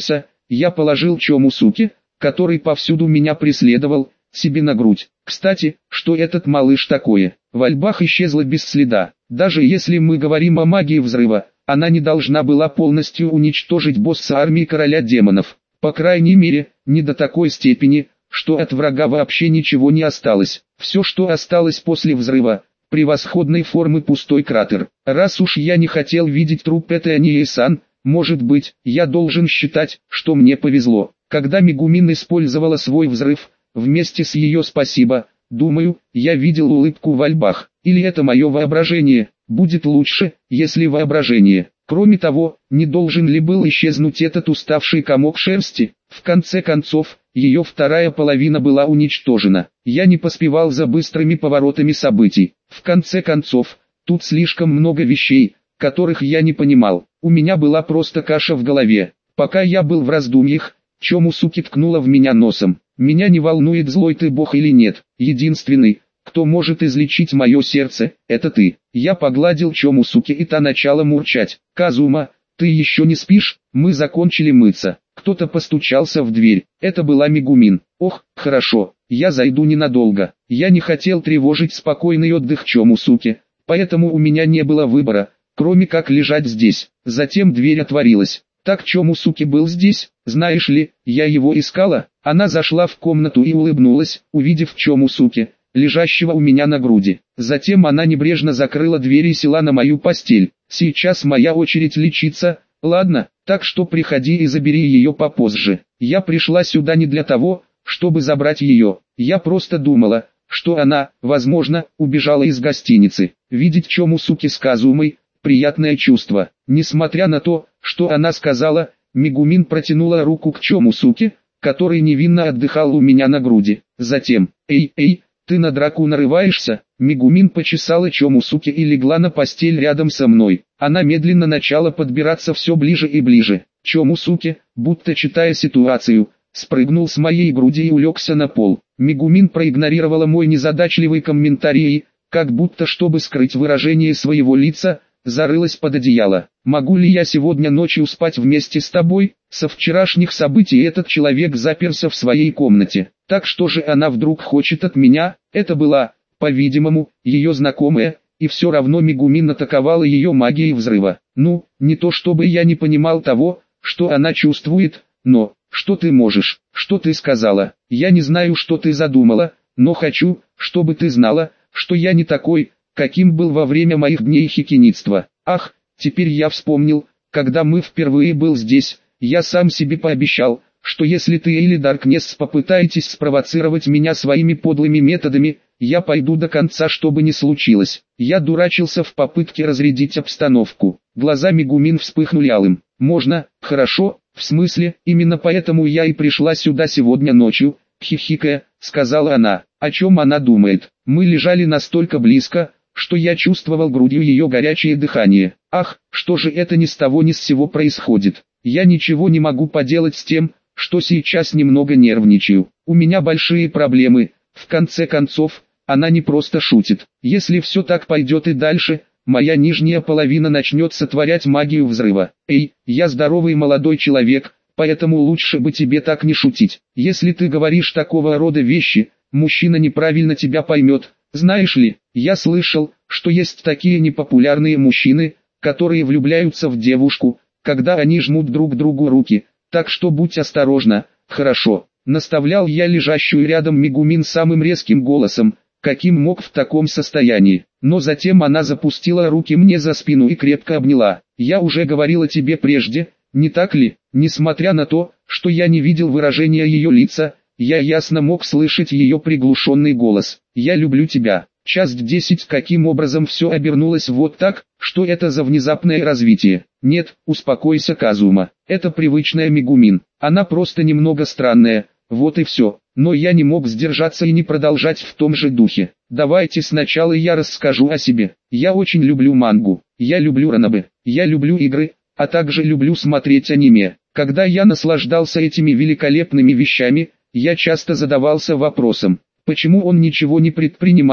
я положил Чомусуке, который повсюду меня преследовал, себе на грудь. Кстати, что этот малыш такое? Вальбах исчезла без следа. Даже если мы говорим о магии взрыва, она не должна была полностью уничтожить босса армии короля демонов. По крайней мере, не до такой степени, что от врага вообще ничего не осталось. Все, что осталось после взрыва, превосходной формы пустой кратер. Раз уж я не хотел видеть труп этой Ании-сан, может быть, я должен считать, что мне повезло. Когда Мегумин использовала свой взрыв, вместе с ее «спасибо», думаю, я видел улыбку Вальбах. Или это мое воображение? Будет лучше, если воображение. Кроме того, не должен ли был исчезнуть этот уставший комок шерсти? В конце концов, ее вторая половина была уничтожена. Я не поспевал за быстрыми поворотами событий. В конце концов, тут слишком много вещей, которых я не понимал. У меня была просто каша в голове. Пока я был в раздумьях, Чомусуки ткнула в меня носом. Меня не волнует, злой ты бог или нет. Единственный, кто может излечить мое сердце, это ты. Я погладил Чомусуки, и та начала мурчать. Казума, ты еще не спишь? Мы закончили мыться. Кто-то постучался в дверь. Это была Мегумин. Ох, хорошо, я зайду ненадолго. Я не хотел тревожить спокойный отдых Чомусуки, поэтому у меня не было выбора, кроме как лежать здесь. Затем дверь отворилась. Так Чомусуки был здесь, знаешь ли, я его искала. Она зашла в комнату и улыбнулась, увидев Чомусуки, лежащего у меня на груди. Затем она небрежно закрыла дверь и села на мою постель. Сейчас моя очередь лечиться, ладно, так что приходи и забери ее попозже. Я пришла сюда не для того, чтобы забрать ее. Я просто думала, что она, возможно, убежала из гостиницы. Видеть Чомусуки с Казумой – приятное чувство. Несмотря на то, что она сказала, Мегумин протянула руку к Чомусуке, который невинно отдыхал у меня на груди. Затем, «Эй, ты на драку нарываешься?» Мегумин почесала Чомусуки и легла на постель рядом со мной. Она медленно начала подбираться все ближе и ближе. Чомусуки, будто читая ситуацию, спрыгнул с моей груди и улегся на пол. Мегумин проигнорировала мой незадачливый комментарий и, как будто чтобы скрыть выражение своего лица, зарылась под одеяло. «Могу ли я сегодня ночью спать вместе с тобой?» Со вчерашних событий этот человек заперся в своей комнате. Так что же она вдруг хочет от меня? Это была, по-видимому, ее знакомая, и все равно Мегумин атаковала ее магией взрыва. Ну, не то чтобы я не понимал того, что она чувствует, но, что ты можешь, что ты сказала? Я не знаю, что ты задумала, но хочу, чтобы ты знала, что я не такой, каким был во время моих дней хикинитства. Ах, теперь я вспомнил, когда мы впервые был здесь, я сам себе пообещал, что если ты или Даркнесс попытаетесь спровоцировать меня своими подлыми методами, я пойду до конца, что бы ни случилось. Я дурачился в попытке разрядить обстановку. Глаза Мегумин вспыхнули алым. Можно, хорошо, в смысле, именно поэтому я и пришла сюда сегодня ночью, хихикая, сказала она. О чем она думает? Мы лежали настолько близко, что я чувствовал грудью ее горячее дыхание. Ах, что же это ни с того ни с сего происходит? Я ничего не могу поделать с тем, что сейчас немного нервничаю. У меня большие проблемы. В конце концов, она не просто шутит. Если все так пойдет и дальше, моя нижняя половина начнет сотворять магию взрыва. Эй, я здоровый молодой человек, поэтому лучше бы тебе так не шутить. Если ты говоришь такого рода вещи, мужчина неправильно тебя поймет. Знаешь ли, я слышал, что есть такие непопулярные мужчины, которые влюбляются в девушку, когда они жмут друг другу руки, так что будь осторожна, хорошо. Наставлял я лежащую рядом Мегумин самым резким голосом, каким мог в таком состоянии. Но затем она запустила руки мне за спину и крепко обняла. Я уже говорила тебе прежде, не так ли? Несмотря на то, что я не видел выражения ее лица, я ясно мог слышать ее приглушенный голос. «Я люблю тебя». Часть 10. Каким образом все обернулось вот так? Что это за внезапное развитие? Нет, успокойся, Казума. Это привычная Мегумин. Она просто немного странная, вот и все. Но я не мог сдержаться и не продолжать в том же духе. Давайте сначала я расскажу о себе. Я очень люблю мангу. Я люблю ранобэ. Я люблю игры, а также люблю смотреть аниме. Когда я наслаждался этими великолепными вещами, я часто задавался вопросом, почему он ничего не предпринимает,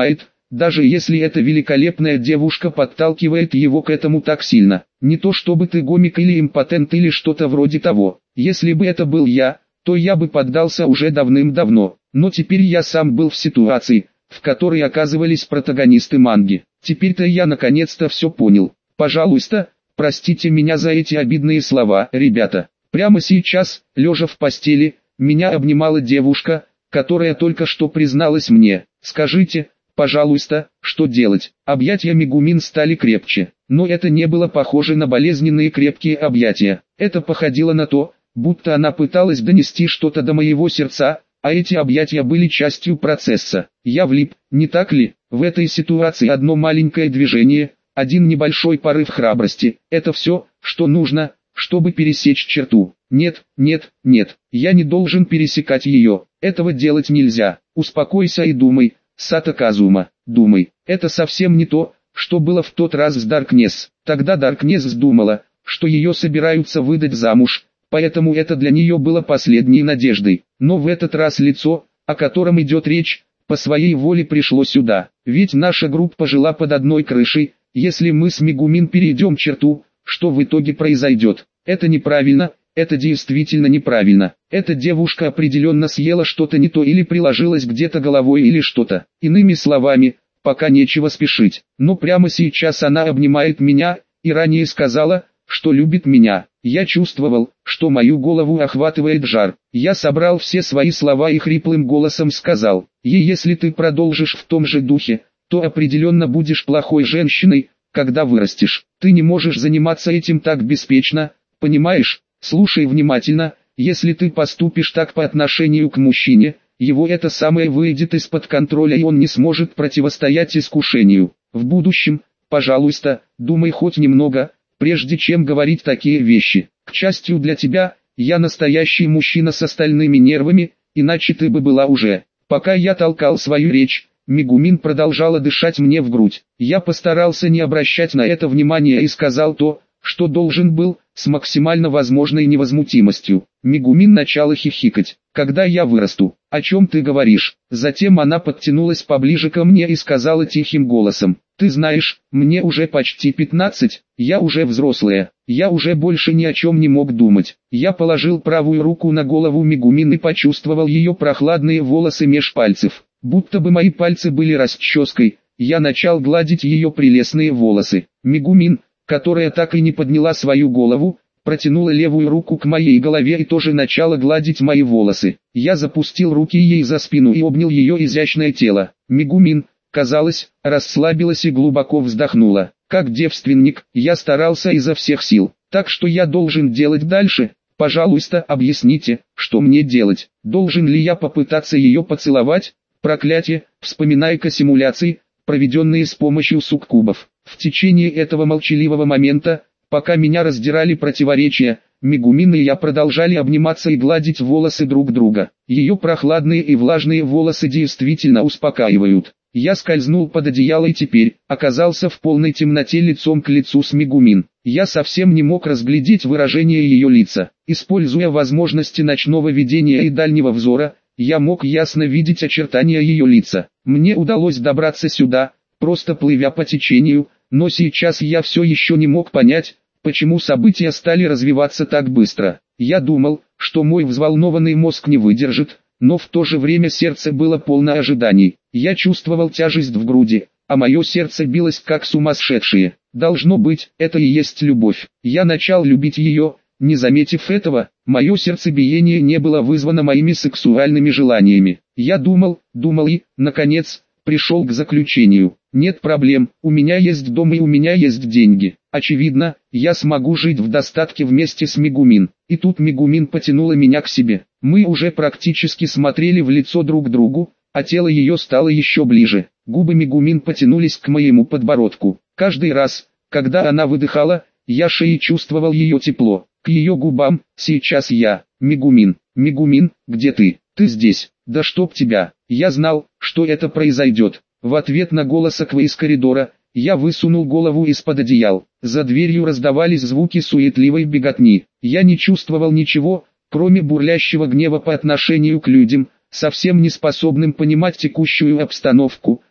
даже если эта великолепная девушка подталкивает его к этому так сильно. Не то чтобы ты гомик или импотент или что-то вроде того. Если бы это был я, то я бы поддался уже давным-давно. Но теперь я сам был в ситуации, в которой оказывались протагонисты манги. Теперь-то я наконец-то все понял. Пожалуйста, простите меня за эти обидные слова, ребята. Прямо сейчас, лежа в постели, меня обнимала девушка, которая только что призналась мне. Скажите, пожалуйста, что делать? Объятия Мегумин стали крепче, но это не было похоже на болезненные крепкие объятия. Это походило на то, будто она пыталась донести что-то до моего сердца, а эти объятия были частью процесса. Я влип, не так ли? В этой ситуации одно маленькое движение, один небольшой порыв храбрости – это все, что нужно, чтобы пересечь черту. Нет, нет, нет, я не должен пересекать ее, этого делать нельзя. Успокойся и думай, Сато Казума, думай. Это совсем не то, что было в тот раз с Даркнесс. Тогда Даркнесс думала, что ее собираются выдать замуж, поэтому это для нее было последней надеждой. Но в этот раз лицо, о котором идет речь, по своей воле пришло сюда. Ведь наша группа жила под одной крышей. Если мы с Мегумин перейдем черту, что в итоге произойдет? Это неправильно, это действительно неправильно. Эта девушка определенно съела что-то не то или приложилась где-то головой или что-то. Иными словами, пока нечего спешить. Но прямо сейчас она обнимает меня, и ранее сказала, что любит меня. Я чувствовал, что мою голову охватывает жар. Я собрал все свои слова и хриплым голосом сказал: если ты продолжишь в том же духе, то определенно будешь плохой женщиной, когда вырастешь. Ты не можешь заниматься этим так беспечно, понимаешь? Слушай внимательно, если ты поступишь так по отношению к мужчине, его это самое выйдет из-под контроля и он не сможет противостоять искушению. В будущем, пожалуйста, думай хоть немного, прежде чем говорить такие вещи. К счастью для тебя, я настоящий мужчина с остальными нервами, иначе ты бы была уже. Пока я толкал свою речь, Мегумин продолжала дышать мне в грудь. Я постарался не обращать на это внимания и сказал то, что должен был, с максимально возможной невозмутимостью. Мегумин начала хихикать. «Когда я вырасту? О чем ты говоришь?» Затем она подтянулась поближе ко мне и сказала тихим голосом: «Ты знаешь, мне уже почти 15, я уже взрослая, я уже больше ни о чем не мог думать». Я положил правую руку на голову Мегумин и почувствовал ее прохладные волосы меж пальцев. Будто бы мои пальцы были расческой, я начал гладить ее прелестные волосы. Мегумин, которая так и не подняла свою голову, протянула левую руку к моей голове и тоже начала гладить мои волосы. Я запустил руки ей за спину и обнял ее изящное тело. Мегумин, казалось, расслабилась и глубоко вздохнула. Как девственник, я старался изо всех сил. Так что я должен делать дальше? Пожалуйста, объясните, что мне делать? Должен ли я попытаться ее поцеловать? Проклятие, вспоминай-ка симуляции, проведенные с помощью суккубов. В течение этого молчаливого момента, пока меня раздирали противоречия, Мегумин и я продолжали обниматься и гладить волосы друг друга. Ее прохладные и влажные волосы действительно успокаивают. Я скользнул под одеяло и теперь оказался в полной темноте лицом к лицу с Мегумин. Я совсем не мог разглядеть выражение ее лица. Используя возможности ночного видения и дальнего взора, я мог ясно видеть очертания ее лица. Мне удалось добраться сюда, просто плывя по течению, но сейчас я все еще не мог понять, почему события стали развиваться так быстро. Я думал, что мой взволнованный мозг не выдержит, но в то же время сердце было полно ожиданий. Я чувствовал тяжесть в груди, а мое сердце билось как сумасшедшее. Должно быть, это и есть любовь. Я начал любить ее, не заметив этого. Мое сердцебиение не было вызвано моими сексуальными желаниями. Я думал и, наконец, пришел к заключению: нет проблем, у меня есть дом и у меня есть деньги. Очевидно, я смогу жить в достатке вместе с Мегумин. И тут Мегумин потянула меня к себе. Мы уже практически смотрели в лицо друг другу, а тело ее стало еще ближе. Губы Мегумин потянулись к моему подбородку. Каждый раз, когда она выдыхала, я шеей чувствовал ее тепло. К ее губам: сейчас я. Мегумин, Мегумин, где ты? Ты здесь. Да чтоб тебя. Я знал, что это произойдет. В ответ на голос Аквы из коридора, я высунул голову из-под одеял. За дверью раздавались звуки суетливой беготни. Я не чувствовал ничего, кроме бурлящего гнева по отношению к людям, совсем не способным понимать текущую обстановку,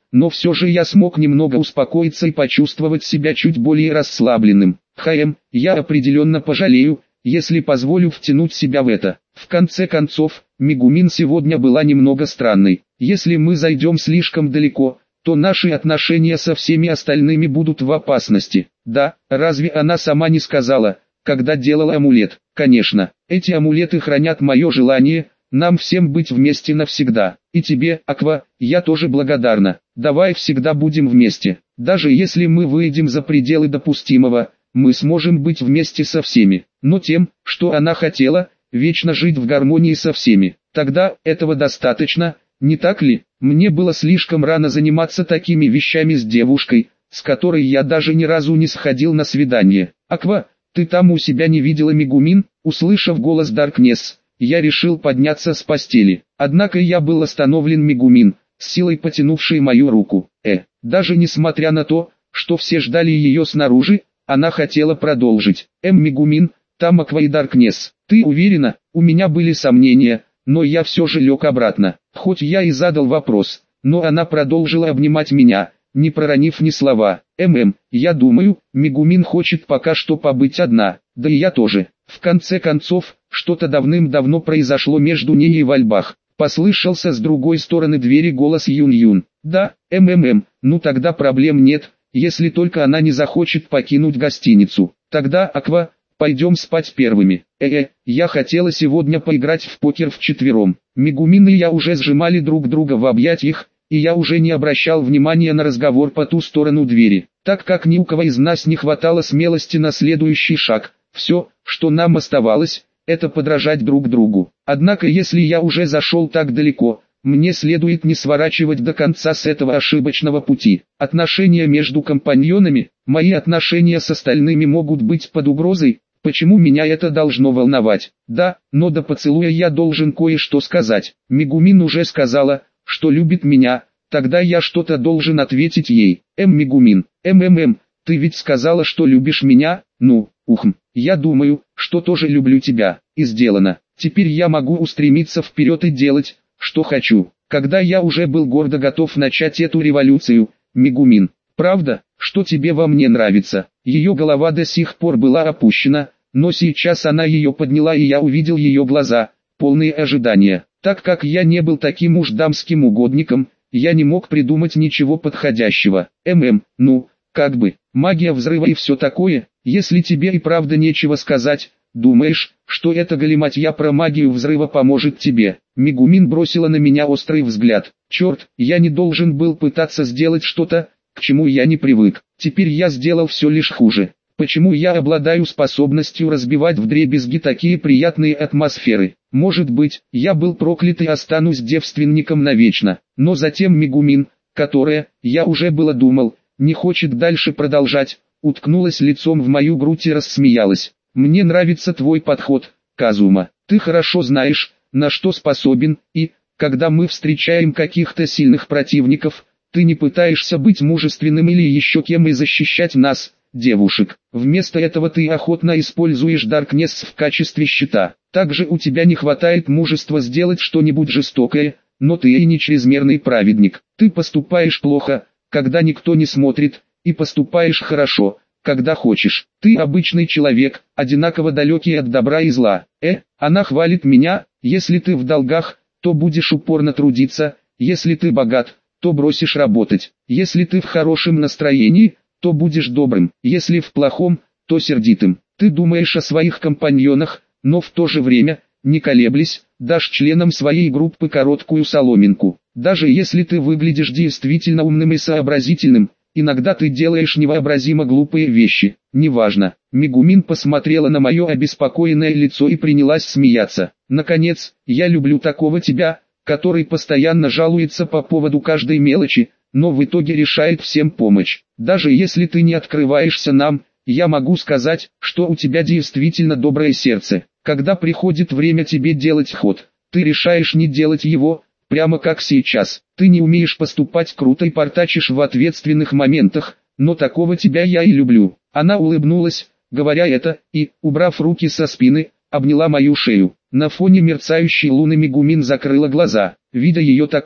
но все же я смог немного успокоиться и почувствовать себя чуть более расслабленным. Я определенно пожалею, если позволю втянуть себя в это. В конце концов, Мегумин сегодня была немного странной. Если мы зайдем слишком далеко, то наши отношения со всеми остальными будут в опасности. Да, разве она сама не сказала, когда делала амулет? Конечно, эти амулеты хранят мое желание, нам всем быть вместе навсегда. И тебе, Аква, я тоже благодарна. Давай всегда будем вместе. Даже если мы выйдем за пределы допустимого, мы сможем быть вместе со всеми. Но тем, что она хотела, вечно жить в гармонии со всеми. Тогда этого достаточно, не так ли? Мне было слишком рано заниматься такими вещами с девушкой, с которой я даже ни разу не сходил на свидание. Аква, ты там у себя не видела Мегумин? Услышав голос Даркнесс, я решил подняться с постели. Однако я был остановлен Мегумин, с силой потянувшей мою руку. Даже несмотря на то, что все ждали ее снаружи, она хотела продолжить. Мегумин, там Аква и Даркнесс. Ты уверена? У меня были сомнения, но я все же лег обратно. Хоть я и задал вопрос, но она продолжила обнимать меня, не проронив ни слова. Я думаю, Мегумин хочет пока что побыть одна, да и я тоже. В конце концов, что-то давным-давно произошло между ней и Вальбах. Послышался с другой стороны двери голос Юн-Юн. Да, ну тогда проблем нет, если только она не захочет покинуть гостиницу. Тогда, Аква, пойдем спать первыми. Я хотела сегодня поиграть в покер вчетвером. Мегумин и я уже сжимали друг друга в объятиях, и я уже не обращал внимания на разговор по ту сторону двери, так как ни у кого из нас не хватало смелости на следующий шаг. Все, что нам оставалось, это подражать друг другу. Однако если я уже зашел так далеко, мне следует не сворачивать до конца с этого ошибочного пути. Отношения между компаньонами, мои отношения с остальными могут быть под угрозой. Почему меня это должно волновать? Да, но до поцелуя я должен кое-что сказать. Мегумин уже сказала, что любит меня, тогда я что-то должен ответить ей. Мегумин, ты ведь сказала, что любишь меня? Я думаю, что тоже люблю тебя. И сделано. Теперь я могу устремиться вперед и делать, что хочу. Когда я уже был гордо готов начать эту революцию, Мегумин, правда, что тебе во мне нравится? Ее голова до сих пор была опущена, но сейчас она ее подняла, и я увидел ее глаза, полные ожидания. Так как я не был таким уж дамским угодником, я не мог придумать ничего подходящего. Магия взрыва и все такое. Если тебе и правда нечего сказать, думаешь, что эта галиматья про магию взрыва поможет тебе? Мегумин бросила на меня острый взгляд. Черт, я не должен был пытаться сделать что-то, к чему я не привык. Теперь я сделал все лишь хуже. Почему я обладаю способностью разбивать вдребезги такие приятные атмосферы? Может быть, я был проклят и останусь девственником навечно. Но затем Мегумин, которая, я уже было думал, не хочет дальше продолжать, уткнулась лицом в мою грудь и рассмеялась. Мне нравится твой подход, Казума. Ты хорошо знаешь, на что способен, и, когда мы встречаем каких-то сильных противников, ты не пытаешься быть мужественным или еще кем и защищать нас, девушек. Вместо этого ты охотно используешь Даркнесс в качестве щита. Также у тебя не хватает мужества сделать что-нибудь жестокое, но ты и не чрезмерный праведник. Ты поступаешь плохо, когда никто не смотрит, и поступаешь хорошо, когда хочешь. Ты обычный человек, одинаково далекий от добра и зла. Она хвалит меня. Если ты в долгах, то будешь упорно трудиться, если ты богат, то бросишь работать. Если ты в хорошем настроении, то будешь добрым. Если в плохом, то сердитым. Ты думаешь о своих компаньонах, но в то же время, не колеблясь, дашь членам своей группы короткую соломинку. Даже если ты выглядишь действительно умным и сообразительным, иногда ты делаешь невообразимо глупые вещи. Неважно. Мегумин посмотрела на мое обеспокоенное лицо и принялась смеяться. Наконец, я люблю такого тебя, который постоянно жалуется по поводу каждой мелочи, но в итоге решает всем помочь. Даже если ты не открываешься нам, я могу сказать, что у тебя действительно доброе сердце. Когда приходит время тебе делать ход, ты решаешь не делать его, прямо как сейчас. Ты не умеешь поступать круто и портачишь в ответственных моментах, но такого тебя я и люблю. Она улыбнулась, говоря это, и, убрав руки со спины, обняла мою шею. На фоне мерцающей луны Мегумин закрыла глаза. Видя ее такой,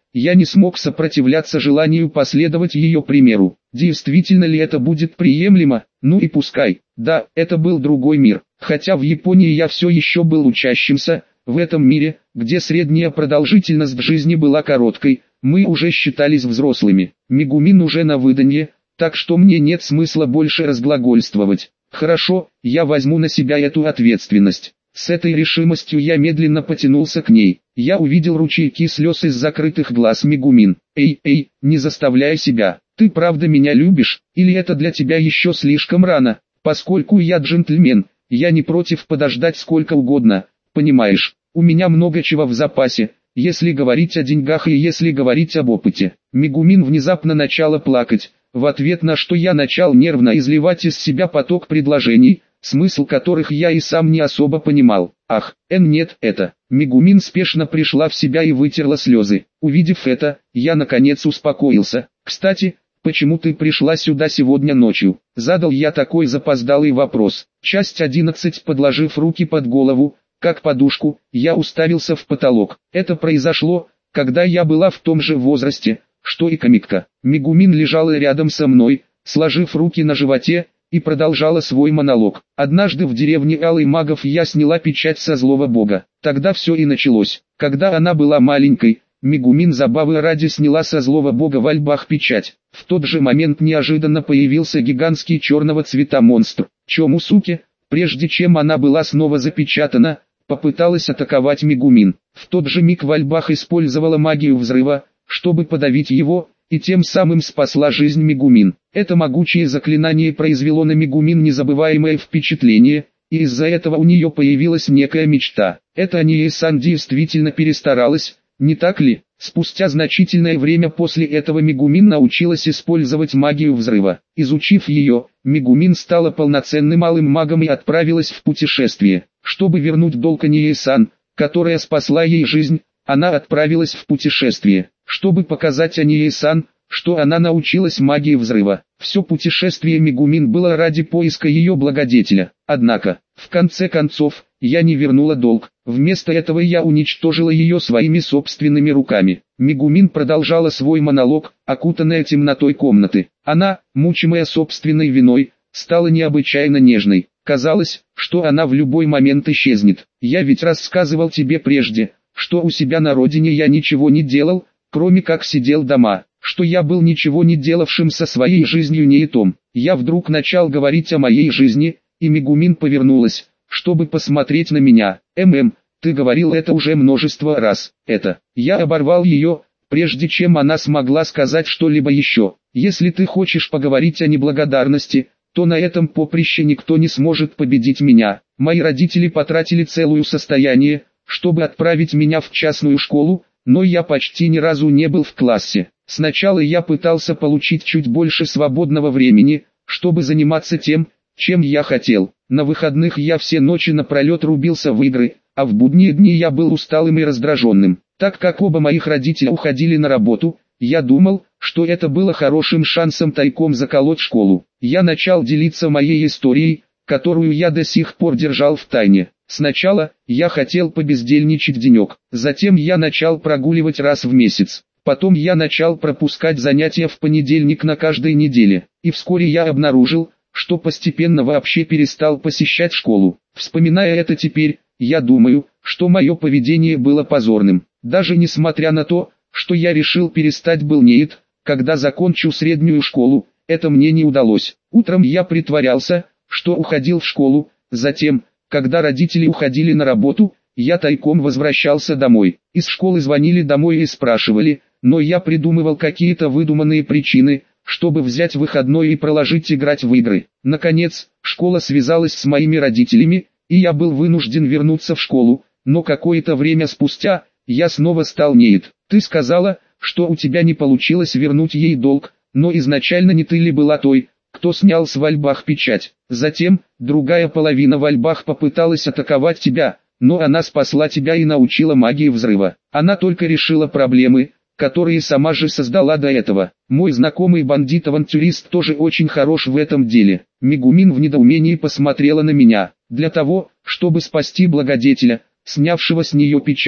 я не смог сопротивляться желанию последовать ее примеру. Действительно ли это будет приемлемо? Ну и пускай. Да, это был другой мир. Хотя в Японии я все еще был учащимся, в этом мире, где средняя продолжительность жизни была короткой, мы уже считались взрослыми. Мегумин уже на выданье, так что мне нет смысла больше разглагольствовать. Хорошо, я возьму на себя эту ответственность. С этой решимостью я медленно потянулся к ней. Я увидел ручейки слез из закрытых глаз Мегумин. Эй, не заставляй себя. Ты правда меня любишь, или это для тебя еще слишком рано? Поскольку я джентльмен, я не против подождать сколько угодно. Понимаешь, у меня много чего в запасе, если говорить о деньгах и если говорить об опыте. Мегумин внезапно начала плакать, в ответ на что я начал нервно изливать из себя поток предложений, смысл которых я и сам не особо понимал. Ах, нет, это. Мегумин спешно пришла в себя и вытерла слезы. Увидев это, я наконец успокоился. Кстати, почему ты пришла сюда сегодня ночью? Задал я такой запоздалый вопрос. Часть 11. Подложив руки под голову, как подушку, я уставился в потолок. Это произошло, когда я была в том же возрасте, что и Камикка. Мегумин лежала рядом со мной, сложив руки на животе, и продолжала свой монолог. Однажды в деревне Алый Магов я сняла печать со злого бога. Тогда все и началось. Когда она была маленькой, Мегумин забавы ради сняла со злого бога Вальбах печать. В тот же момент неожиданно появился гигантский черного цвета монстр. Чомусуки, прежде чем она была снова запечатана, попыталась атаковать Мегумин. В тот же миг Вальбах использовала магию взрыва, чтобы подавить его, и тем самым спасла жизнь Мегумин. Это могучее заклинание произвело на Мегумин незабываемое впечатление, и из-за этого у нее появилась некая мечта. Это Ание-сан действительно перестаралась, не так ли? Спустя значительное время после этого Мегумин научилась использовать магию взрыва. Изучив ее, Мегумин стала полноценным алым магом и отправилась в путешествие. Чтобы вернуть долг Ание-сан, которая спасла ей жизнь, она отправилась в путешествие, чтобы показать Ание-сан, что она научилась магии взрыва. Все путешествие Мегумин было ради поиска ее благодетеля. Однако, в конце концов, я не вернула долг. Вместо этого я уничтожила ее своими собственными руками. Мегумин продолжала свой монолог, окутанная темнотой комнаты. Она, мучимая собственной виной, стала необычайно нежной. Казалось, что она в любой момент исчезнет. Я ведь рассказывал тебе прежде, что у себя на родине я ничего не делал, кроме как сидел дома, что я был ничего не делавшим со своей жизнью неитом. Я вдруг начал говорить о моей жизни, и Мегумин повернулась, чтобы посмотреть на меня. Ты говорил это уже множество раз. Я оборвал ее, прежде чем она смогла сказать что-либо еще. Если ты хочешь поговорить о неблагодарности, то на этом поприще никто не сможет победить меня. Мои родители потратили целое состояние, чтобы отправить меня в частную школу, но я почти ни разу не был в классе. Сначала я пытался получить чуть больше свободного времени, чтобы заниматься тем, чем я хотел. На выходных я все ночи напролет рубился в игры, а в будние дни я был усталым и раздраженным. Так как оба моих родителя уходили на работу, я думал, что это было хорошим шансом тайком заколоть школу. Я начал делиться моей историей, которую я до сих пор держал в тайне. Сначала я хотел побездельничать денек, затем я начал прогуливать раз в месяц. Потом я начал пропускать занятия в понедельник на каждой неделе, и вскоре я обнаружил, что постепенно вообще перестал посещать школу. Вспоминая это теперь, я думаю, что мое поведение было позорным. Даже несмотря на то, что я решил перестать был неит, когда закончу среднюю школу, это мне не удалось. Утром я притворялся, что уходил в школу, затем, когда родители уходили на работу, я тайком возвращался домой. Из школы звонили домой и спрашивали, но я придумывал какие-то выдуманные причины, чтобы взять выходной и проложить играть в игры. Наконец, школа связалась с моими родителями, и я был вынужден вернуться в школу, но какое-то время спустя, я снова стал неит. Ты сказала, что у тебя не получилось вернуть ей долг, но изначально не ты ли была той, кто снял с Вальбах печать? Затем, другая половина Вальбах попыталась атаковать тебя, но она спасла тебя и научила магии взрыва. Она только решила проблемы, которые сама же создала до этого. Мой знакомый бандит-авантюрист тоже очень хорош в этом деле. Мегумин в недоумении посмотрела на меня. Для того, чтобы спасти благодетеля, снявшего с нее печать,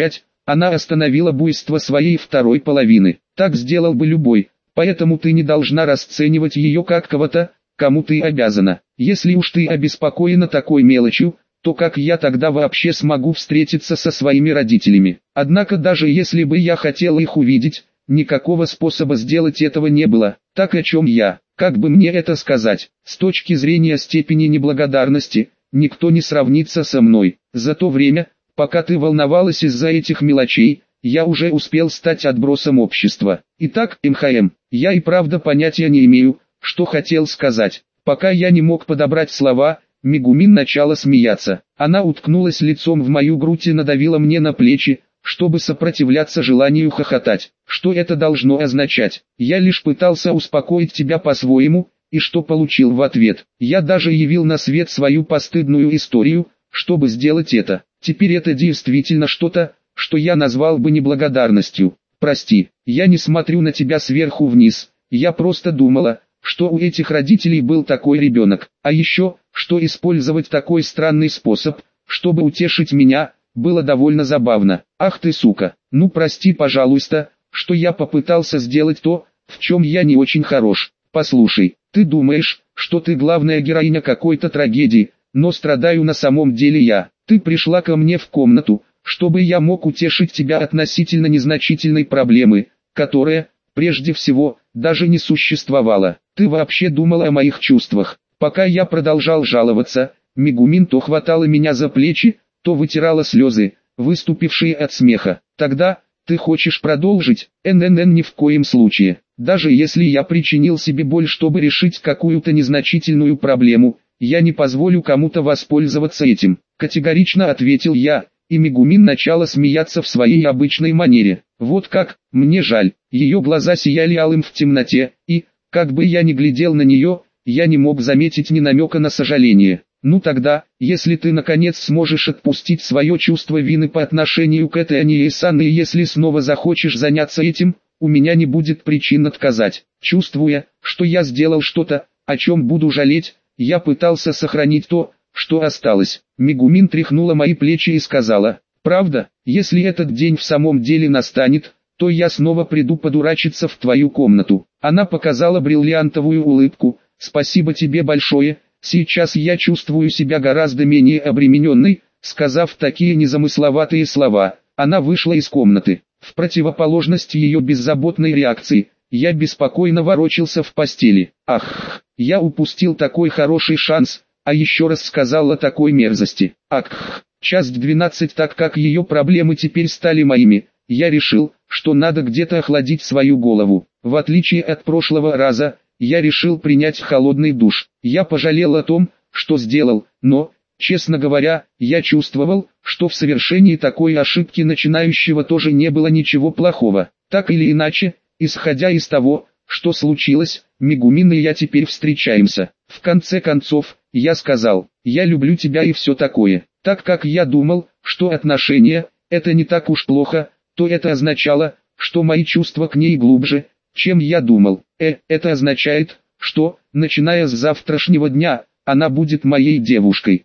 Она остановила буйство своей второй половины. Так сделал бы любой, поэтому ты не должна расценивать ее как кого-то, кому ты обязана. Если уж ты обеспокоена такой мелочью, то как я тогда вообще смогу встретиться со своими родителями? Однако даже если бы я хотел их увидеть, никакого способа сделать этого не было. Так о чем я? Как бы мне это сказать? С точки зрения степени неблагодарности, никто не сравнится со мной. За то время, пока ты волновалась из-за этих мелочей, я уже успел стать отбросом общества. Итак, МХМ, я и правда понятия не имею, что хотел сказать. Пока я не мог подобрать слова, Мегумин начала смеяться. Она уткнулась лицом в мою грудь и надавила мне на плечи, чтобы сопротивляться желанию хохотать. Что это должно означать? Я лишь пытался успокоить тебя по-своему, и что получил в ответ? Я даже явил на свет свою постыдную историю, чтобы сделать это. Теперь это действительно что-то, что я назвал бы неблагодарностью. Прости, я не смотрю на тебя сверху вниз, я просто думала, что у этих родителей был такой ребенок. А еще, что использовать такой странный способ, чтобы утешить меня, было довольно забавно. Ах ты сука, ну прости пожалуйста, что я попытался сделать то, в чем я не очень хорош. Послушай, ты думаешь, что ты главная героиня какой-то трагедии, но страдаю на самом деле я. Ты пришла ко мне в комнату, чтобы я мог утешить тебя относительно незначительной проблемы, которая, прежде всего, даже не существовала. Ты вообще думала о моих чувствах. Пока я продолжал жаловаться, Мегумин то хватала меня за плечи, то вытирала слезы, выступившие от смеха. Тогда, ты хочешь продолжить? ННН ни в коем случае. Даже если я причинил себе боль, чтобы решить какую-то незначительную проблему, я не позволю кому-то воспользоваться этим. Категорично ответил я, и Мегумин начала смеяться в своей обычной манере. Вот как, мне жаль. Ее глаза сияли алым в темноте, и, как бы я ни глядел на нее, я не мог заметить ни намека на сожаление. Ну тогда, если ты наконец сможешь отпустить свое чувство вины по отношению к этой Анье-сан, и если снова захочешь заняться этим, у меня не будет причин отказать. Чувствуя, что я сделал что-то, о чем буду жалеть, я пытался сохранить то, что осталось. Мегумин тряхнула мои плечи и сказала: «Правда, если этот день в самом деле настанет, то я снова приду подурачиться в твою комнату». Она показала бриллиантовую улыбку. «Спасибо тебе большое, сейчас я чувствую себя гораздо менее обремененной». Сказав такие незамысловатые слова, она вышла из комнаты. В противоположность ее беззаботной реакции, я беспокойно ворочался в постели. Ах, я упустил такой хороший шанс, а еще раз сказал о такой мерзости. Ах, часть 12. Так как ее проблемы теперь стали моими, я решил, что надо где-то охладить свою голову. В отличие от прошлого раза, я решил принять холодный душ. Я пожалел о том, что сделал, но, честно говоря, я чувствовал, что в совершении такой ошибки начинающего тоже не было ничего плохого. Так или иначе, исходя из того, что случилось, Мегумин и я теперь встречаемся. В конце концов, я сказал: «Я люблю тебя» и все такое. Так как я думал, что отношения – это не так уж плохо, то это означало, что мои чувства к ней глубже, чем я думал. Это означает, что, начиная с завтрашнего дня, она будет моей девушкой.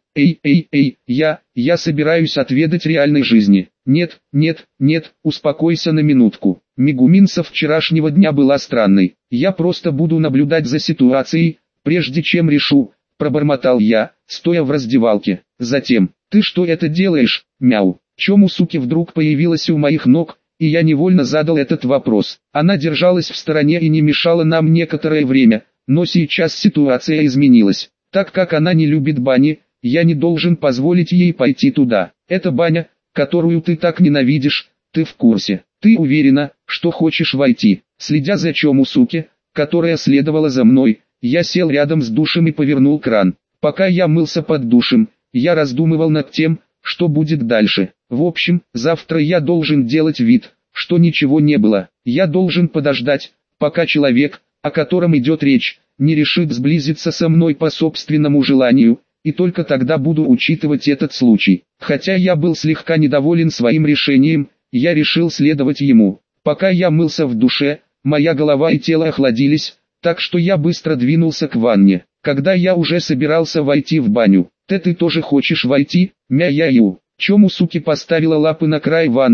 Я собираюсь отведать реальной жизни. Нет, успокойся на минутку. Мегумин со вчерашнего дня была странной. Я просто буду наблюдать за ситуацией, прежде чем решу, пробормотал я, стоя в раздевалке. Затем: «Ты что это делаешь, мяу?» Чомусуки вдруг появилась у моих ног, и я невольно задал этот вопрос. Она держалась в стороне и не мешала нам некоторое время, но сейчас ситуация изменилась. Так как она не любит бани, я не должен позволить ей пойти туда. Это баня, которую ты так ненавидишь, ты в курсе. Ты уверена, что хочешь войти? Следя за Чомусуки, которая следовала за мной, я сел рядом с душем и повернул кран. Пока я мылся под душем, я раздумывал над тем, что будет дальше. В общем, завтра я должен делать вид, что ничего не было. Я должен подождать, пока человек, о котором идет речь, не решит сблизиться со мной по собственному желанию, и только тогда буду учитывать этот случай. Хотя я был слегка недоволен своим решением, я решил следовать ему. Пока я мылся в душе, моя голова и тело охладились, так что я быстро двинулся к ванне. Когда я уже собирался войти в баню: «Ты тоже хочешь войти, мяяю?» Чомусуки поставила лапы на край ванны,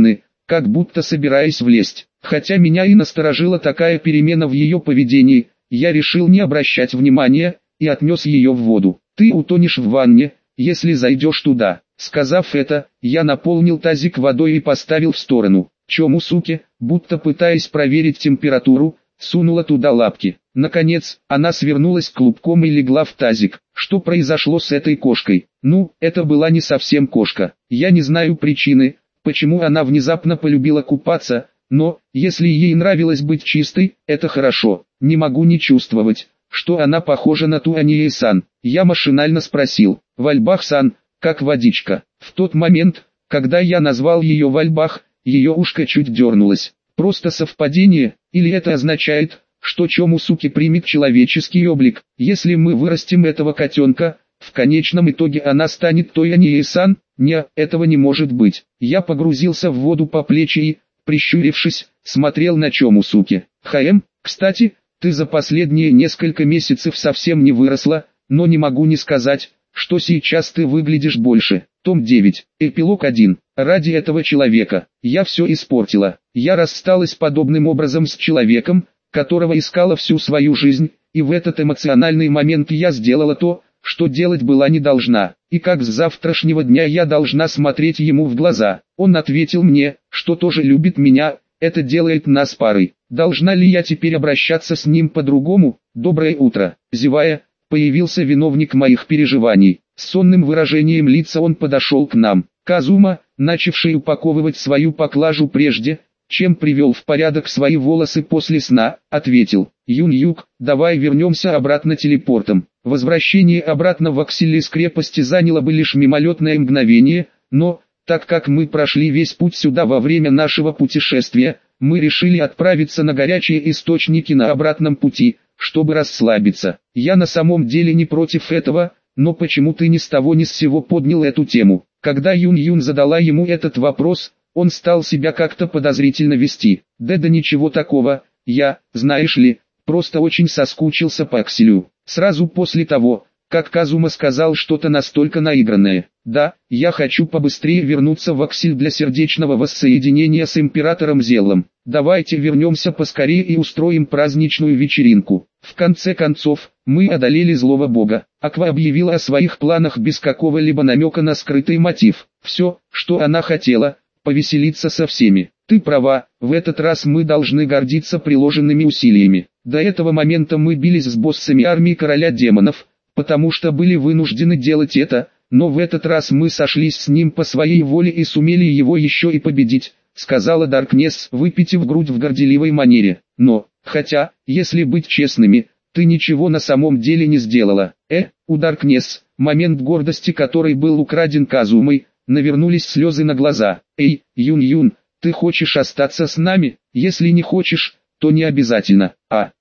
как будто собираясь влезть. Хотя меня и насторожила такая перемена в ее поведении, я решил не обращать внимания, и отнес ее в воду. «Ты утонешь в ванне, если зайдешь туда». Сказав это, я наполнил тазик водой и поставил в сторону. Чомусуке, будто пытаясь проверить температуру, сунула туда лапки. Наконец, она свернулась клубком и легла в тазик. Что произошло с этой кошкой? Ну, это была не совсем кошка. Я не знаю причины, почему она внезапно полюбила купаться, но, если ей нравилось быть чистой, это хорошо. Не могу не чувствовать, что она похожа на Туанье-сан. Я машинально спросил: «Вальбах-сан, как водичка?» В тот момент, когда я назвал ее Вальбах, ее ушко чуть дернулось. Просто совпадение, или это означает, что Чомусуке примет человеческий облик? Если мы вырастим этого котенка, в конечном итоге она станет Туанье-сан? Не, этого не может быть. Я погрузился в воду по плечи и, прищурившись, смотрел на Чомусуке. Кстати, ты за последние несколько месяцев совсем не выросла, но не могу не сказать, что сейчас ты выглядишь больше. Том 9. Эпилог 1. Ради этого человека я все испортила. Я рассталась подобным образом с человеком, которого искала всю свою жизнь, и в этот эмоциональный момент я сделала то, что делать была не должна. И как с завтрашнего дня я должна смотреть ему в глаза? Он ответил мне, что тоже любит меня, это делает нас парой. Должна ли я теперь обращаться с ним по-другому? Доброе утро. Зевая, появился виновник моих переживаний. С сонным выражением лица он подошел к нам. Казума, начавший упаковывать свою поклажу прежде, чем привел в порядок свои волосы после сна, ответил: «Юн-Юг, давай вернемся обратно телепортом». Возвращение обратно в Аксилис крепости заняло бы лишь мимолетное мгновение, но, так как мы прошли весь путь сюда во время нашего путешествия, мы решили отправиться на горячие источники на обратном пути, чтобы расслабиться. Я на самом деле не против этого, но почему ты ни с того ни с сего поднял эту тему? Когда Юн-Юн задала ему этот вопрос, он стал себя как-то подозрительно вести. Да ничего такого, я, знаешь ли, просто очень соскучился по Акселю. Сразу после того, как Казума сказал что-то настолько наигранное. Да, я хочу побыстрее вернуться в Аксель для сердечного воссоединения с Императором Зеллом. Давайте вернемся поскорее и устроим праздничную вечеринку. В конце концов, мы одолели злого бога. Аква объявила о своих планах без какого-либо намека на скрытый мотив. Все, что она хотела, повеселиться со всеми. Ты права, в этот раз мы должны гордиться приложенными усилиями. До этого момента мы бились с боссами армии короля демонов, потому что были вынуждены делать это, но в этот раз мы сошлись с ним по своей воле и сумели его еще и победить, сказала Даркнесс, выпитив грудь в горделивой манере. Но, хотя, если быть честными, ты ничего на самом деле не сделала. У Даркнесс, момент гордости которой был украден Казумой, навернулись слезы на глаза. Эй, Юн-Юн, ты хочешь остаться с нами? Если не хочешь, то не обязательно.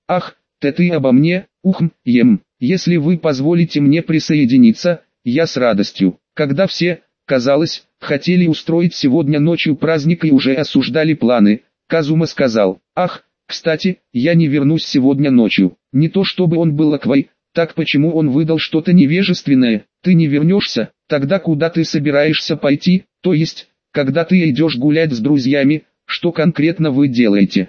Ты обо мне? Если вы позволите мне присоединиться, я с радостью. Когда все, казалось, хотели устроить сегодня ночью праздник и уже осуждали планы, Казума сказал: кстати, я не вернусь сегодня ночью. Не то чтобы он был Аквой, так почему он выдал что-то невежественное? Ты не вернешься? Тогда куда ты собираешься пойти? То есть, когда ты идешь гулять с друзьями, что конкретно вы делаете?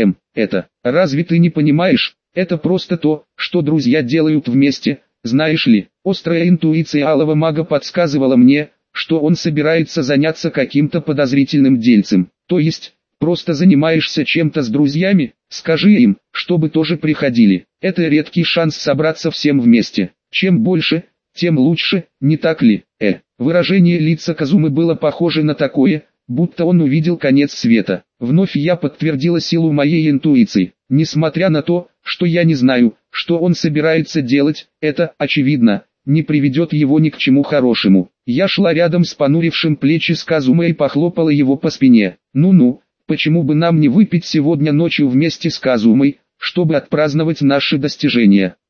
Разве ты не понимаешь? Это просто то, что друзья делают вместе, знаешь ли. Острая интуиция алого мага подсказывала мне, что он собирается заняться каким-то подозрительным дельцем. То есть, просто занимаешься чем-то с друзьями? Скажи им, чтобы тоже приходили. Это редкий шанс собраться всем вместе. Чем больше, тем лучше, не так ли? Выражение лица Казумы было похоже на такое, будто он увидел конец света. Вновь я подтвердила силу моей интуиции. Несмотря на то, что я не знаю, что он собирается делать, это, очевидно, не приведет его ни к чему хорошему. Я шла рядом с понурившим плечи с Казумой и похлопала его по спине. Ну-ну, почему бы нам не выпить сегодня ночью вместе с Казумой, чтобы отпраздновать наши достижения?